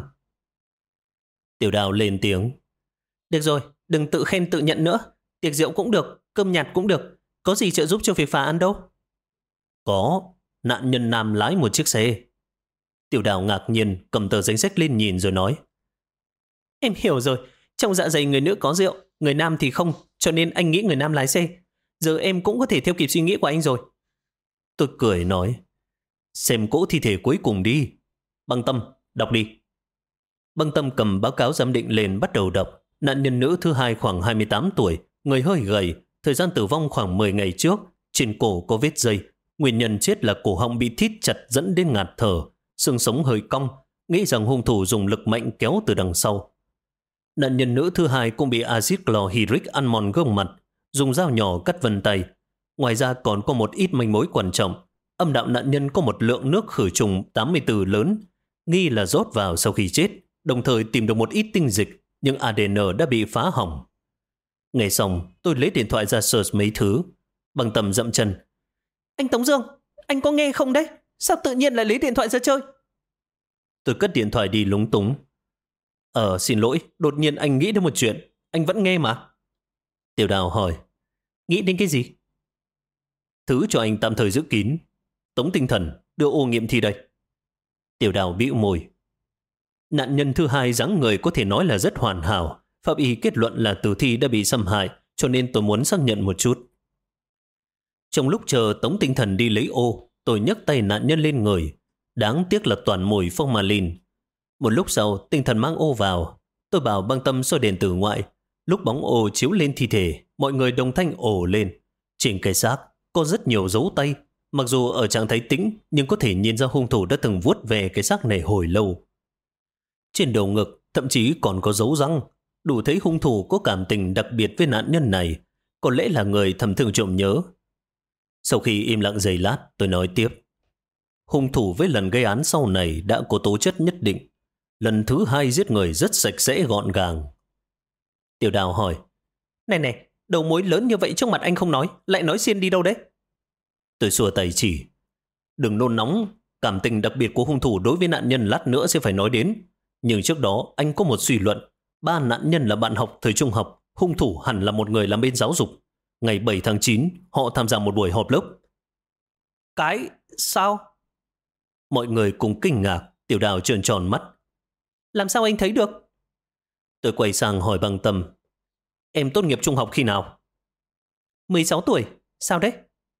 Tiểu Đào lên tiếng. Được rồi, đừng tự khen tự nhận nữa. Tiệc rượu cũng được, cơm nhạt cũng được. Có gì trợ giúp cho việc phá án đâu? Có, nạn nhân nam lái một chiếc xe. Tiểu Đào ngạc nhiên cầm tờ danh sách lên nhìn rồi nói. Em hiểu rồi, trong dạ dày người nữ có rượu, người nam thì không, cho nên anh nghĩ người nam lái xe. Giờ em cũng có thể theo kịp suy nghĩ của anh rồi. Tôi cười nói. Xem cỗ thi thể cuối cùng đi. Băng Tâm, đọc đi. Băng Tâm cầm báo cáo giám định lên bắt đầu đọc. Nạn nhân nữ thứ hai khoảng 28 tuổi, người hơi gầy, thời gian tử vong khoảng 10 ngày trước, trên cổ có vết dây. Nguyên nhân chết là cổ họng bị thít chặt dẫn đến ngạt thở, xương sống hơi cong, nghĩ rằng hung thủ dùng lực mạnh kéo từ đằng sau. Nạn nhân nữ thứ hai cũng bị axit chlorhydric ăn mòn gương mặt, dùng dao nhỏ cắt vân tay. Ngoài ra còn có một ít manh mối quan trọng. Âm đạo nạn nhân có một lượng nước khử trùng 84 lớn, nghi là rót vào sau khi chết, đồng thời tìm được một ít tinh dịch, nhưng ADN đã bị phá hỏng. Nghe xong, tôi lấy điện thoại ra search mấy thứ. Băng Tâm dậm chân. Anh Tống Dương, anh có nghe không đấy? Sao tự nhiên lại lấy điện thoại ra chơi? Tôi cất điện thoại đi lúng túng. Xin lỗi, đột nhiên anh nghĩ đến một chuyện. Anh vẫn nghe mà. Tiểu Đào hỏi. Nghĩ đến cái gì? Thứ cho anh tạm thời giữ kín. Tống Tinh Thần đưa ô nghiệm thi đây. Tiểu Đào bĩu môi. Nạn nhân thứ hai dáng người có thể nói là rất hoàn hảo. Pháp y kết luận là tử thi đã bị xâm hại, cho nên tôi muốn xác nhận một chút. Trong lúc chờ Tống Tinh Thần đi lấy ô, tôi nhấc tay nạn nhân lên người. Đáng tiếc là toàn mùi formalin. Một lúc sau, Tinh Thần mang ô vào. Tôi bảo Băng Tâm soi đèn tử ngoại. Lúc bóng ô chiếu lên thi thể, mọi người đồng thanh ồ lên. Trên cái xác có rất nhiều dấu tay. Mặc dù ở trạng thái tĩnh, nhưng có thể nhìn ra hung thủ đã từng vuốt về cái xác này hồi lâu. Trên đầu ngực, thậm chí còn có dấu răng. Đủ thấy hung thủ có cảm tình đặc biệt với nạn nhân này. Có lẽ là người thầm thương trộm nhớ. Sau khi im lặng giây lát, tôi nói tiếp. Hung thủ với lần gây án sau này đã có tố chất nhất định. Lần thứ hai giết người rất sạch sẽ gọn gàng. Tiểu Đào hỏi. Này, đầu mối lớn như vậy trước mặt anh không nói, lại nói xiên đi đâu đấy? Tôi xua tay chỉ. Đừng nôn nóng, cảm tình đặc biệt của hung thủ đối với nạn nhân lát nữa sẽ phải nói đến. Nhưng trước đó anh có một suy luận. 3 nạn nhân là bạn học thời trung học. Hung thủ hẳn là một người làm bên giáo dục. Ngày 7 tháng 9, họ tham gia một buổi họp lớp. Cái... sao? Mọi người cùng kinh ngạc. Tiểu Đào trợn tròn mắt. Làm sao anh thấy được? Tôi quay sang hỏi Băng Tâm. Em tốt nghiệp trung học khi nào? 16 tuổi. Sao đấy?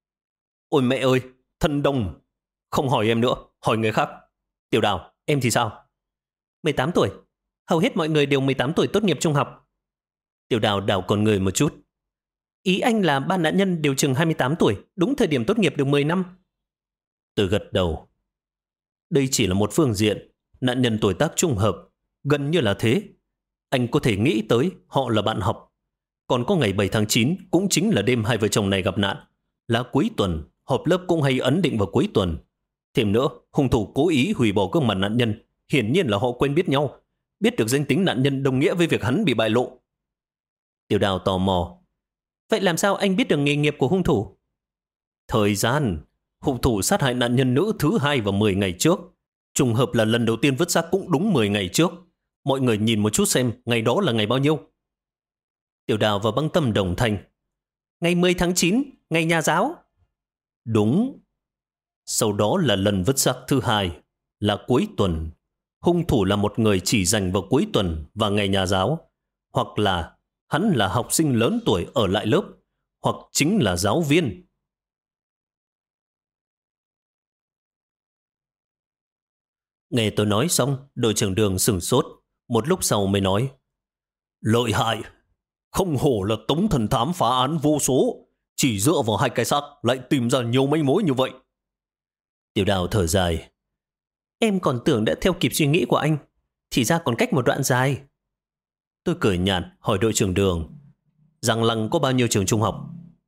Ôi mẹ ơi, thân đồng. Không hỏi em nữa, hỏi người khác. Tiểu Đào, em thì sao? 18 tuổi. Hầu hết mọi người đều 18 tuổi tốt nghiệp trung học. Tiểu Đào đảo con người một chút. Ý anh là 3 nạn nhân đều chừng 28 tuổi, đúng thời điểm tốt nghiệp được 10 năm. Tôi gật đầu. Đây chỉ là một phương diện. Nạn nhân tuổi tác trùng hợp, gần như là thế. Anh có thể nghĩ tới họ là bạn học. Còn có ngày 7 tháng 9 cũng chính là đêm hai vợ chồng này gặp nạn. Là cuối tuần, họp lớp cũng hay ấn định vào cuối tuần. Thêm nữa, hung thủ cố ý hủy bỏ gương mặt nạn nhân. Hiển nhiên là họ quen biết nhau. Biết được danh tính nạn nhân đồng nghĩa với việc hắn bị bại lộ. Tiểu Đào tò mò. Vậy làm sao anh biết được nghề nghiệp của hung thủ? Thời gian. Hung thủ sát hại nạn nhân nữ thứ 2 vào 10 ngày trước. Trùng hợp là lần đầu tiên vứt xác cũng đúng 10 ngày trước. Mọi người nhìn một chút xem ngày đó là ngày bao nhiêu. Tiểu Đào và Băng Tâm đồng thanh. Ngày 10 tháng 9, ngày nhà giáo. Đúng. Sau đó là lần vứt xác thứ 2, là cuối tuần. Hung thủ là một người chỉ dành vào cuối tuần và ngày nhà giáo. Hoặc là hắn là học sinh lớn tuổi ở lại lớp, hoặc chính là giáo viên. Nghe tôi nói xong, đội trưởng Đường sửng sốt. Một lúc sau mới nói. Lợi hại. Không hổ là Tống thần thám phá án vô số. Chỉ dựa vào 2 cái xác lại tìm ra nhiều manh mối như vậy. Tiểu Đào thở dài. Em còn tưởng đã theo kịp suy nghĩ của anh. Thì ra còn cách một đoạn dài. Tôi cười nhạt hỏi đội trưởng Đường. Giang Lăng có bao nhiêu trường trung học?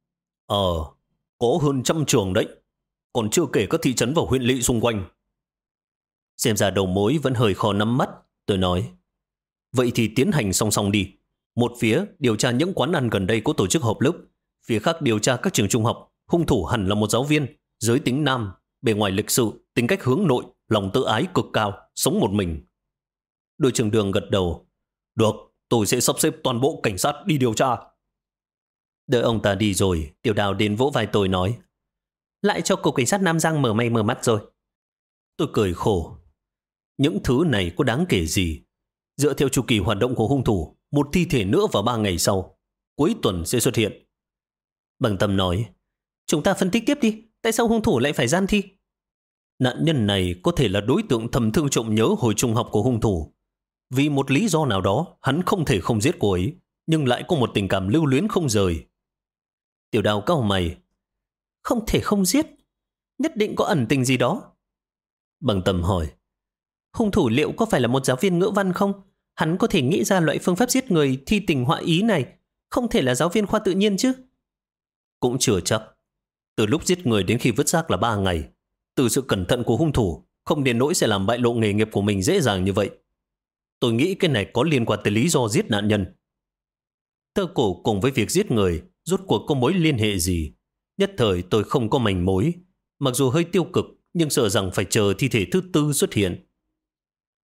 Có hơn 100 trường đấy. Còn chưa kể các thị trấn và huyện lỵ xung quanh. Xem ra đầu mối vẫn hơi khó nắm mắt. Tôi nói. Vậy thì tiến hành song song đi. Một phía điều tra những quán ăn gần đây có tổ chức họp lớp. Phía khác điều tra các trường trung học. Hung thủ hẳn là một giáo viên. Giới tính nam. Bề ngoài lịch sự. Tính cách hướng nội. Lòng tự ái cực cao. Sống một mình. Đội trưởng Đường gật đầu. Được. Tôi sẽ sắp xếp toàn bộ cảnh sát đi điều tra. Đợi ông ta đi rồi. Tiểu Đào đến vỗ vai tôi nói. Lại cho cục cảnh sát Nam Giang mở mày mở mắt rồi. Tôi cười khổ. Những thứ này có đáng kể gì? Dựa theo chu kỳ hoạt động của hung thủ, một thi thể nữa vào 3 ngày sau. Cuối tuần sẽ xuất hiện. Bằng Tâm nói. Chúng ta phân tích tiếp đi. Tại sao hung thủ lại phải gian thi? Nạn nhân này có thể là đối tượng thầm thương trộm nhớ hồi trung học của hung thủ. Vì một lý do nào đó, hắn không thể không giết cô ấy, nhưng lại có một tình cảm lưu luyến không rời. Tiểu Đào cau mày. Không thể không giết. Nhất định có ẩn tình gì đó. Bằng Tâm hỏi. Hung thủ liệu có phải là một giáo viên ngữ văn không? Hắn có thể nghĩ ra loại phương pháp giết người thi tình họa ý này. Không thể là giáo viên khoa tự nhiên chứ? Cũng chưa chắc. Từ lúc giết người đến khi vứt xác là 3 ngày. Từ sự cẩn thận của hung thủ, không đến nỗi sẽ làm bại lộ nghề nghiệp của mình dễ dàng như vậy. Tôi nghĩ cái này có liên quan tới lý do giết nạn nhân. Tơ cổ cùng với việc giết người, rốt cuộc có mối liên hệ gì? Nhất thời tôi không có manh mối. Mặc dù hơi tiêu cực, nhưng sợ rằng phải chờ thi thể thứ 4 xuất hiện.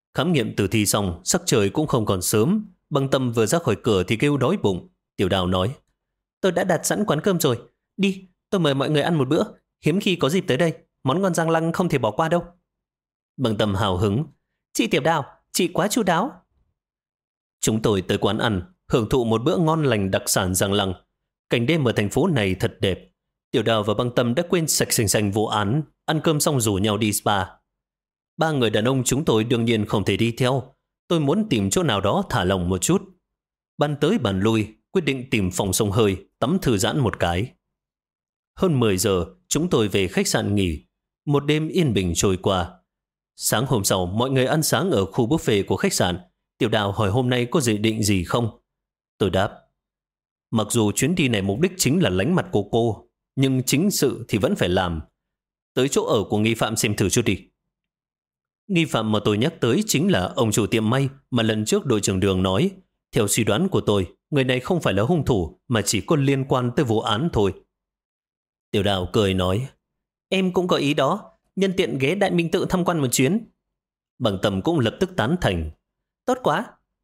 Khám nghiệm tử thi xong, sắc trời cũng không còn sớm. Băng Tâm vừa ra khỏi cửa thì kêu đói bụng. Tiểu Đào nói, tôi đã đặt sẵn quán cơm rồi. Đi, tôi mời mọi người ăn một bữa. Hiếm khi có dịp tới đây, món ngon rang lăng không thể bỏ qua đâu. Băng Tâm hào hứng, chị Tiểu Đào, chị quá chu đáo. Chúng tôi tới quán ăn, hưởng thụ một bữa ngon lành đặc sản rang lăng. Cảnh đêm ở thành phố này thật đẹp. Tiểu Đào và Băng Tâm đã quên sạch sành sành vụ án, ăn cơm xong rủ nhau đi spa. Ba người đàn ông chúng tôi đương nhiên không thể đi theo. Tôi muốn tìm chỗ nào đó thả lỏng một chút. Bàn tới bàn lui, quyết định tìm phòng sông hơi, tắm thư giãn một cái. Hơn 10 giờ, chúng tôi về khách sạn nghỉ. Một đêm yên bình trôi qua. Sáng hôm sau, mọi người ăn sáng ở khu buffet của khách sạn. Tiểu Đào hỏi hôm nay có dự định gì không? Tôi đáp, mặc dù chuyến đi này mục đích chính là lánh mặt của cô, nhưng chính sự thì vẫn phải làm. Tới chỗ ở của nghi phạm xem thử chút đi. Nghi phạm mà tôi nhắc tới chính là ông chủ tiệm may mà lần trước đội trưởng Đường nói. Theo suy đoán của tôi, người này không phải là hung thủ mà chỉ có liên quan tới vụ án thôi. Tiểu Đào cười nói, em cũng có ý đó, nhân tiện ghé Đại Minh Tự tham quan một chuyến. Bằng Tâm cũng lập tức tán thành. Tốt quá.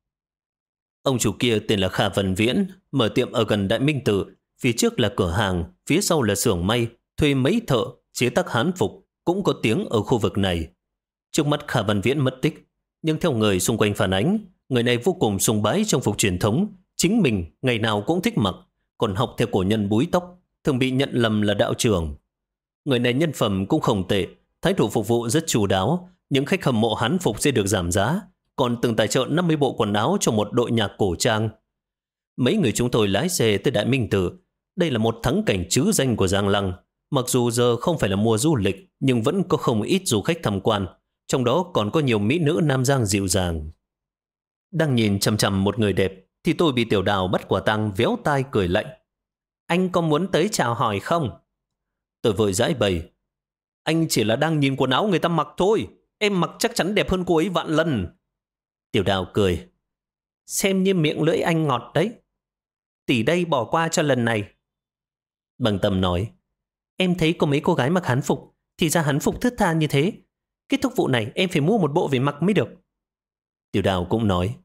Ông chủ kia tên là Kha Văn Viễn, mở tiệm ở gần Đại Minh Tự. Phía trước là cửa hàng, phía sau là xưởng may, thuê mấy thợ, chế tác hán phục, cũng có tiếng ở khu vực này. Trước mắt Kha Văn Viễn mất tích, nhưng theo người xung quanh phản ánh, người này vô cùng sùng bái trong phục truyền thống, chính mình ngày nào cũng thích mặc, còn học theo cổ nhân búi tóc, thường bị nhận lầm là đạo trưởng. Người này nhân phẩm cũng không tệ, thái độ phục vụ rất chu đáo, những khách hâm mộ hán phục sẽ được giảm giá, còn từng tài trợ 50 bộ quần áo cho một đội nhạc cổ trang. Mấy người chúng tôi lái xe tới Đại Minh Tự. Đây là một thắng cảnh trứ danh của Giang Lăng. Mặc dù giờ không phải là mùa du lịch, nhưng vẫn có không ít du khách tham quan. Trong đó còn có nhiều mỹ nữ Nam Giang dịu dàng. Đang nhìn chằm chằm một người đẹp, thì tôi bị Tiểu Đào bắt quả tang véo tai cười lạnh. Anh có muốn tới chào hỏi không? Tôi vội giải bày. Anh chỉ là đang nhìn quần áo người ta mặc thôi. Em mặc chắc chắn đẹp hơn cô ấy vạn lần. Tiểu Đào cười. Xem như miệng lưỡi anh ngọt đấy. Tỷ đây bỏ qua cho lần này. Bằng Tâm nói. Em thấy có mấy cô gái mặc hán phục, thì ra hán phục thướt tha như thế. Kết thúc vụ này em phải mua một bộ về mặc mới được. Tiểu Đào cũng nói.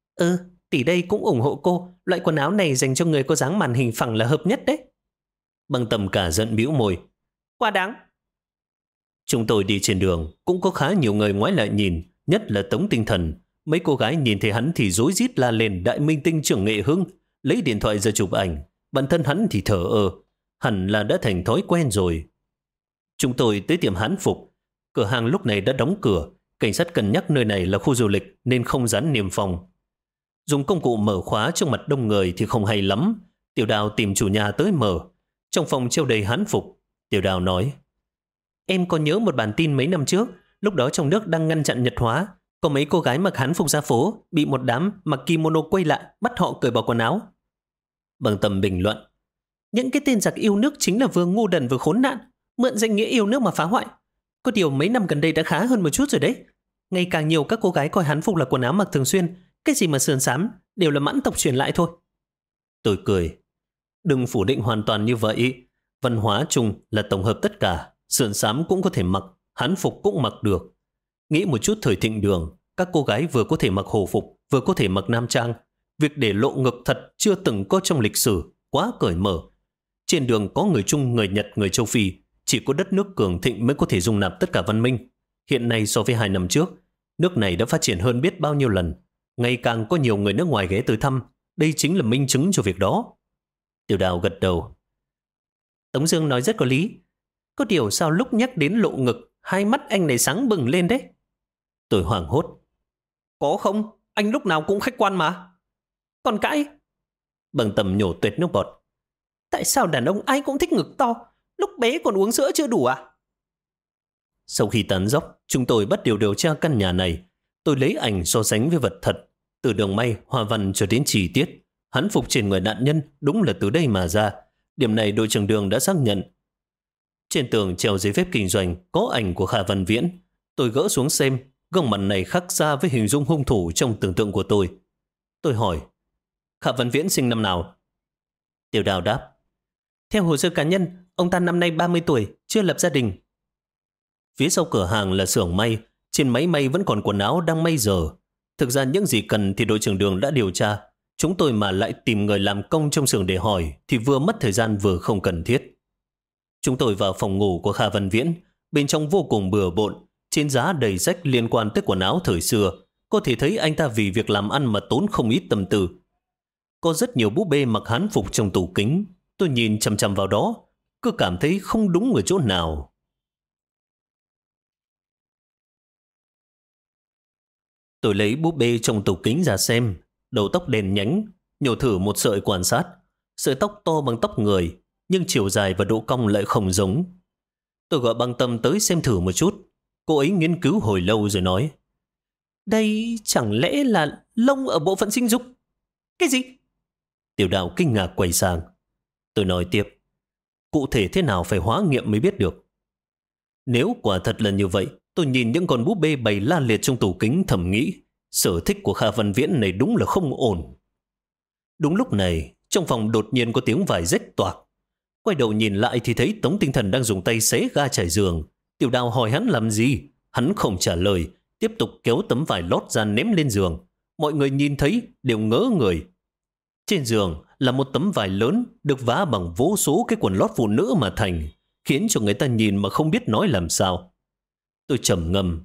Tỷ đây cũng ủng hộ cô. Loại quần áo này dành cho người có dáng màn hình phẳng là hợp nhất đấy. Bằng Tâm cả giận bĩu môi. Quá đáng. Chúng tôi đi trên đường, cũng có khá nhiều người ngoái lại nhìn, nhất là Tống Tinh Thần. Mấy cô gái nhìn thấy hắn thì rối rít la lên Đại Minh Tinh trưởng Nghệ Hưng, lấy điện thoại ra chụp ảnh. Bản thân hắn thì thở hẳn là đã thành thói quen rồi. Chúng tôi tới tiệm hán phục. Cửa hàng lúc này đã đóng cửa. Cảnh sát cân nhắc nơi này là khu du lịch nên không dán niêm phong. Dùng công cụ mở khóa trước mặt đông người thì không hay lắm. Tiểu Đào tìm chủ nhà tới mở. Trong phòng treo đầy hán phục. Tiểu Đào nói, em có nhớ một bản tin mấy năm trước, lúc đó trong nước đang ngăn chặn Nhật hóa. Có mấy cô gái mặc hán phục ra phố, bị một đám mặc kimono quay lại, bắt họ cởi bỏ quần áo. Bằng Tâm bình luận, những cái tên giặc yêu nước chính là vừa ngu đần vừa khốn nạn, mượn danh nghĩa yêu nước mà phá hoại. Có điều mấy năm gần đây đã khá hơn một chút rồi đấy. Ngày càng nhiều các cô gái coi hán phục là quần áo mặc thường xuyên, cái gì mà sườn xám đều là mãn tộc truyền lại thôi. Tôi cười, đừng phủ định hoàn toàn như vậy. Văn hóa chung là tổng hợp tất cả, sườn xám cũng có thể mặc, hán phục cũng mặc được. Nghĩ một chút thời Thịnh Đường, các cô gái vừa có thể mặc hồ phục, vừa có thể mặc nam trang. Việc để lộ ngực thật chưa từng có trong lịch sử, quá cởi mở. Trên đường có người Trung, người Nhật, người châu Phi, chỉ có đất nước cường thịnh mới có thể dung nạp tất cả văn minh. Hiện nay so với 2 năm trước, nước này đã phát triển hơn biết bao nhiêu lần. Ngày càng có nhiều người nước ngoài ghé tới thăm, đây chính là minh chứng cho việc đó. Tiểu Đào gật đầu. Tống Dương nói rất có lý. Có điều sao lúc nhắc đến lộ ngực, hai mắt anh này sáng bừng lên đấy. Tôi hoảng hốt. Có không? Anh lúc nào cũng khách quan mà. Còn cãi? Bằng Tâm nhổ tuệt nước bọt. Tại sao đàn ông ai cũng thích ngực to? Lúc bé còn uống sữa chưa đủ à? Sau khi tán dóc, chúng tôi bắt đầu điều tra căn nhà này. Tôi lấy ảnh so sánh với vật thật. Từ đường may, hoa văn cho đến chi tiết. Hán phục trên người nạn nhân đúng là từ đây mà ra. Điểm này đội trưởng Đường đã xác nhận. Trên tường treo giấy phép kinh doanh có ảnh của Kha Văn Viễn. Tôi gỡ xuống xem, gương mặt này khác xa với hình dung hung thủ trong tưởng tượng của tôi. Tôi hỏi, Kha Văn Viễn sinh năm nào? Tiểu Đào đáp, theo hồ sơ cá nhân, ông ta năm nay 30 tuổi, chưa lập gia đình. Phía sau cửa hàng là xưởng may, Trên máy may vẫn còn quần áo đang may giờ. Thực ra những gì cần thì đội trưởng Đường đã điều tra. Chúng tôi mà lại tìm người làm công trong xưởng để hỏi thì vừa mất thời gian vừa không cần thiết. Chúng tôi vào phòng ngủ của Kha Văn Viễn. Bên trong vô cùng bừa bộn. Trên giá đầy sách liên quan tới quần áo thời xưa. Có thể thấy anh ta vì việc làm ăn mà tốn không ít tâm tư. Có rất nhiều búp bê mặc hán phục trong tủ kính. Tôi nhìn chằm chằm vào đó, cứ cảm thấy không đúng ở chỗ nào. Tôi lấy búp bê trong tủ kính ra xem, đầu tóc đen nhánh, nhổ thử một sợi quan sát. Sợi tóc to bằng tóc người, nhưng chiều dài và độ cong lại không giống. Tôi gọi Băng Tâm tới xem thử một chút. Cô ấy nghiên cứu hồi lâu rồi nói: đây chẳng lẽ là lông ở bộ phận sinh dục? Cái gì? Tiểu Đào kinh ngạc quay sang. Tôi nói tiếp: cụ thể thế nào phải hóa nghiệm mới biết được. Nếu quả thật là như vậy, tôi nhìn những con búp bê bày la liệt trong tủ kính thầm nghĩ, sở thích của Kha Văn Viễn này đúng là không ổn. Đúng lúc này, trong phòng đột nhiên có tiếng vải rách toạc. Quay đầu nhìn lại thì thấy Tống Tinh Thần đang dùng tay xé ga trải giường. Tiểu Đào hỏi hắn làm gì, hắn không trả lời, tiếp tục kéo tấm vải lót ra ném lên giường. Mọi người nhìn thấy đều ngỡ người. Trên giường là một tấm vải lớn được vá bằng vô số cái quần lót phụ nữ mà thành, khiến cho người ta nhìn mà không biết nói làm sao. Tôi trầm ngâm.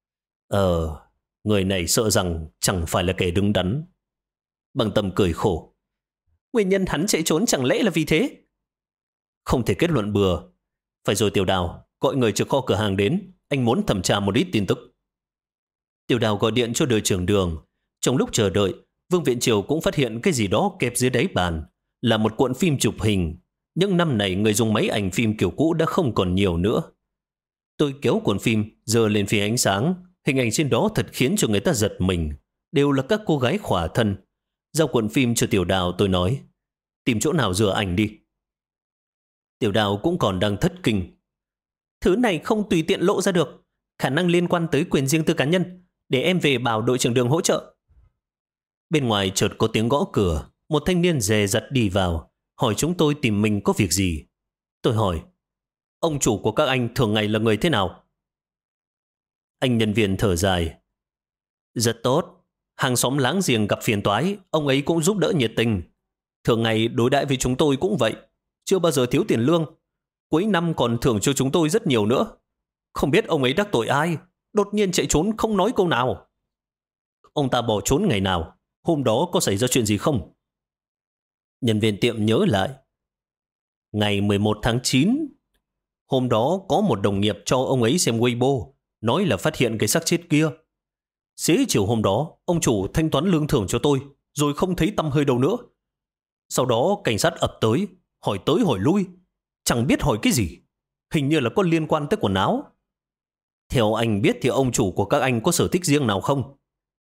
Người này sợ rằng chẳng phải là kẻ đứng đắn. Băng Tâm cười khổ. Nguyên nhân hắn chạy trốn chẳng lẽ là vì thế? Không thể kết luận bừa. Phải rồi Tiểu Đào, gọi người trực kho cửa hàng đến, anh muốn thẩm tra một ít tin tức. Tiểu Đào gọi điện cho đội trưởng Đường. Trong lúc chờ đợi, Vương Viện Triều cũng phát hiện cái gì đó kẹp dưới đáy bàn, là một cuộn phim chụp hình. Những năm này người dùng máy ảnh phim kiểu cũ đã không còn nhiều nữa. Tôi kéo cuộn phim giơ lên phía ánh sáng. Hình ảnh trên đó thật khiến cho người ta giật mình. Đều là các cô gái khỏa thân. Giao cuộn phim cho Tiểu Đào, tôi nói: tìm chỗ nào rửa ảnh đi. Tiểu Đào cũng còn đang thất kinh. Thứ này không tùy tiện lộ ra được, khả năng liên quan tới quyền riêng tư cá nhân. Để em về bảo đội trưởng Đường hỗ trợ. Bên ngoài chợt có tiếng gõ cửa. Một thanh niên dè dặt đi vào, hỏi chúng tôi tìm mình có việc gì. Tôi hỏi: ông chủ của các anh thường ngày là người thế nào? Anh nhân viên thở dài: rất tốt. Hàng xóm láng giềng gặp phiền toái, ông ấy cũng giúp đỡ nhiệt tình. Thường ngày đối đãi với chúng tôi cũng vậy, chưa bao giờ thiếu tiền lương. Cuối năm còn thưởng cho chúng tôi rất nhiều nữa. Không biết ông ấy đắc tội ai, đột nhiên chạy trốn không nói câu nào. Ông ta bỏ trốn ngày nào? Hôm đó có xảy ra chuyện gì không? Nhân viên tiệm nhớ lại. Ngày 11 tháng 9, hôm đó có một đồng nghiệp cho ông ấy xem Weibo, nói là phát hiện cái xác chết kia. Xế chiều hôm đó, ông chủ thanh toán lương thưởng cho tôi, rồi không thấy tăm hơi đâu nữa. Sau đó cảnh sát ập tới hỏi lui, chẳng biết hỏi cái gì. Hình như là có liên quan tới quần áo. Theo anh biết thì ông chủ của các anh có sở thích riêng nào không?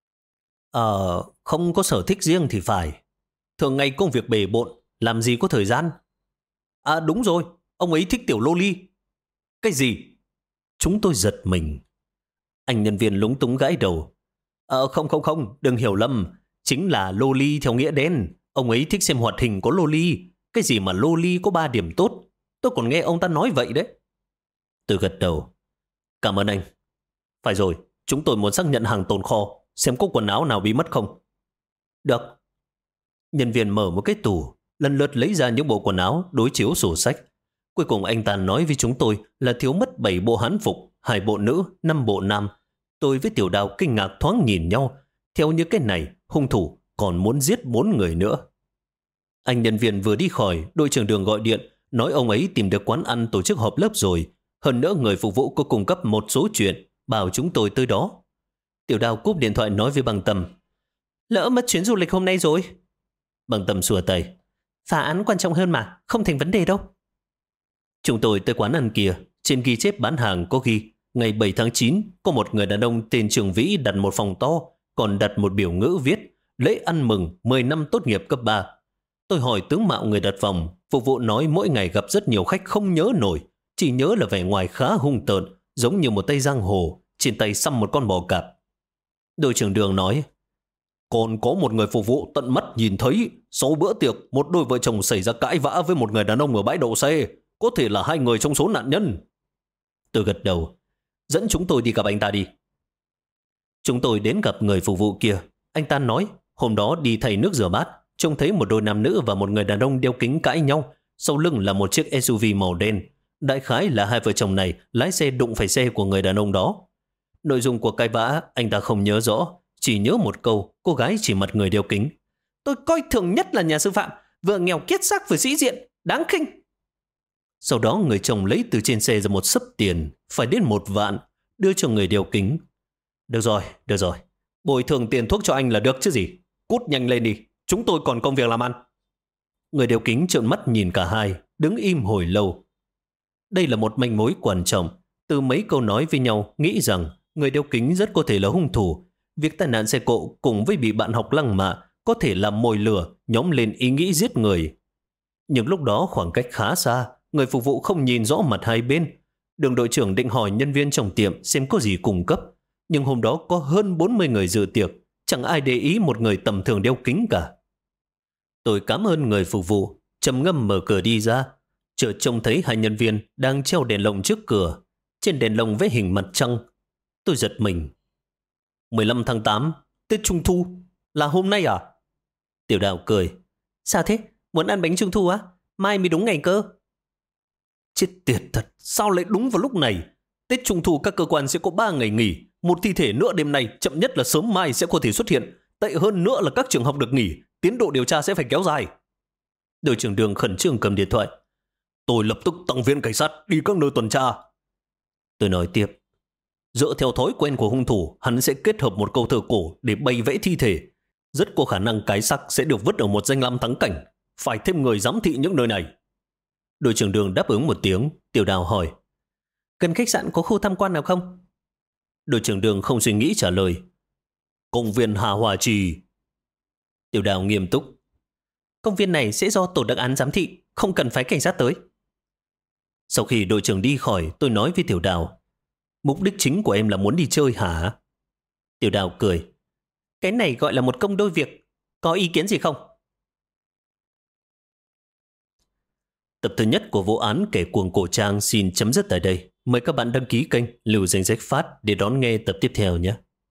Không có sở thích riêng thì phải. Thường ngày công việc bề bộn, làm gì có thời gian. À đúng rồi, ông ấy thích tiểu loli. Cái gì? Chúng tôi giật mình. Anh nhân viên lúng túng gãi đầu. Không, đừng hiểu lầm. Chính là loli theo nghĩa đen. Ông ấy thích xem hoạt hình có loli. Cái gì mà loli có 3 điểm tốt. Tôi còn nghe ông ta nói vậy đấy. Tôi gật đầu. Cảm ơn anh. Phải rồi, chúng tôi muốn xác nhận hàng tồn kho, xem có quần áo nào bị mất không. Được. Nhân viên mở một cái tủ, lần lượt lấy ra những bộ quần áo, đối chiếu sổ sách. Cuối cùng anh ta nói với chúng tôi là thiếu mất 7 bộ hán phục, 2 bộ nữ, 5 bộ nam. Tôi với Tiểu Đào kinh ngạc thoáng nhìn nhau. Theo như cái này, hung thủ còn muốn giết 4 người nữa. Anh nhân viên vừa đi khỏi, đội trưởng Đường gọi điện, nói ông ấy tìm được quán ăn tổ chức họp lớp rồi. Hơn nữa người phục vụ có cung cấp một số chuyện, bảo chúng tôi tới đó. Tiểu Đào cúp điện thoại nói với Băng Tâm. Lỡ mất chuyến du lịch hôm nay rồi. Băng Tâm xua tay. Phá án quan trọng hơn mà, không thành vấn đề đâu. Chúng tôi tới quán ăn kia, trên ghi chép bán hàng có ghi ngày 7 tháng 9 có một người đàn ông tên Trường Vĩ đặt một phòng to, còn đặt một biểu ngữ viết lễ ăn mừng 10 năm tốt nghiệp cấp 3. Tôi hỏi tướng mạo người đặt phòng, phục vụ nói mỗi ngày gặp rất nhiều khách không nhớ nổi, chỉ nhớ là vẻ ngoài khá hung tợn, giống như một tay giang hồ, trên tay xăm một con bò cạp. Đội trưởng Đường nói, còn có một người phục vụ tận mắt nhìn thấy, sau bữa tiệc, một đôi vợ chồng xảy ra cãi vã với một người đàn ông ở bãi đậu xe, có thể là 2 người trong số nạn nhân. Tôi gật đầu, dẫn chúng tôi đi gặp anh ta đi. Chúng tôi đến gặp người phục vụ kia. Anh ta nói, hôm đó đi thay nước rửa bát, trông thấy một đôi nam nữ và một người đàn ông đeo kính cãi nhau. Sau lưng là một chiếc SUV màu đen. Đại khái là hai vợ chồng này lái xe đụng phải xe của người đàn ông đó. Nội dung của cái vã anh ta không nhớ rõ, chỉ nhớ một câu, cô gái chỉ mặt người đeo kính. Tôi coi thường nhất là nhà sư phạm, vừa nghèo kiết xác vừa sĩ diện, đáng khinh. Sau đó người chồng lấy từ trên xe ra một xấp tiền, phải đến 1 vạn, đưa cho người đeo kính. Được rồi, bồi thường tiền thuốc cho anh là được chứ gì. Cút nhanh lên đi, chúng tôi còn công việc làm ăn. Người đeo kính trợn mắt nhìn cả hai, đứng im hồi lâu. Đây là một manh mối quan trọng. Từ mấy câu nói với nhau, nghĩ rằng người đeo kính rất có thể là hung thủ. Việc tai nạn xe cộ cùng với bị bạn học lăng mạ có thể làm mồi lửa, nhóm lên ý nghĩ giết người. Nhưng lúc đó khoảng cách khá xa, người phục vụ không nhìn rõ mặt hai bên. Đường đội trưởng định hỏi nhân viên trong tiệm xem có gì cung cấp. Nhưng hôm đó có hơn 40 người dự tiệc, chẳng ai để ý một người tầm thường đeo kính cả. Tôi cảm ơn người phục vụ, trầm ngâm mở cửa đi ra. Chợt trông thấy hai nhân viên đang treo đèn lồng trước cửa. Trên đèn lồng vẽ hình mặt trăng. Tôi giật mình. 15 tháng 8, Tết Trung Thu, là hôm nay à? Tiểu Đào cười. Sao thế? Muốn ăn bánh Trung Thu á? Mai mới đúng ngày cơ. Chết tiệt thật, sao lại đúng vào lúc này? Tết Trung Thu các cơ quan sẽ có 3 ngày nghỉ. Một thi thể nữa đêm nay, chậm nhất là sớm mai sẽ có thể xuất hiện. Tệ hơn nữa là các trường học được nghỉ, tiến độ điều tra sẽ phải kéo dài. Đội trưởng Đường khẩn trương cầm điện thoại. Tôi lập tức tăng viên cảnh sát đi các nơi tuần tra. Tôi nói tiếp. Dựa theo thói quen của hung thủ, hắn sẽ kết hợp một câu thơ cổ để bày vẽ thi thể. Rất có khả năng cái xác sẽ được vứt ở một danh lam thắng cảnh. Phải thêm người giám thị những nơi này. Đội trưởng Đường đáp ứng một tiếng. Tiểu Đào hỏi. Gần khách sạn có khu tham quan nào không? Đội trưởng Đường không suy nghĩ trả lời. Công viên Hà Hòa Trì. Tiểu Đào nghiêm túc. Công viên này sẽ do tổ đặc án giám thị, không cần phái cảnh sát tới. Sau khi đội trưởng đi khỏi, tôi nói với Tiểu Đào. Mục đích chính của em là muốn đi chơi hả? Tiểu Đào cười. Cái này gọi là một công đôi việc. Có ý kiến gì không? Tập thứ nhất của vụ án kẻ cuồng cổ trang xin chấm dứt tại đây. Mời các bạn đăng ký kênh Lưu Danh Sách Phát để đón nghe tập tiếp theo nhé.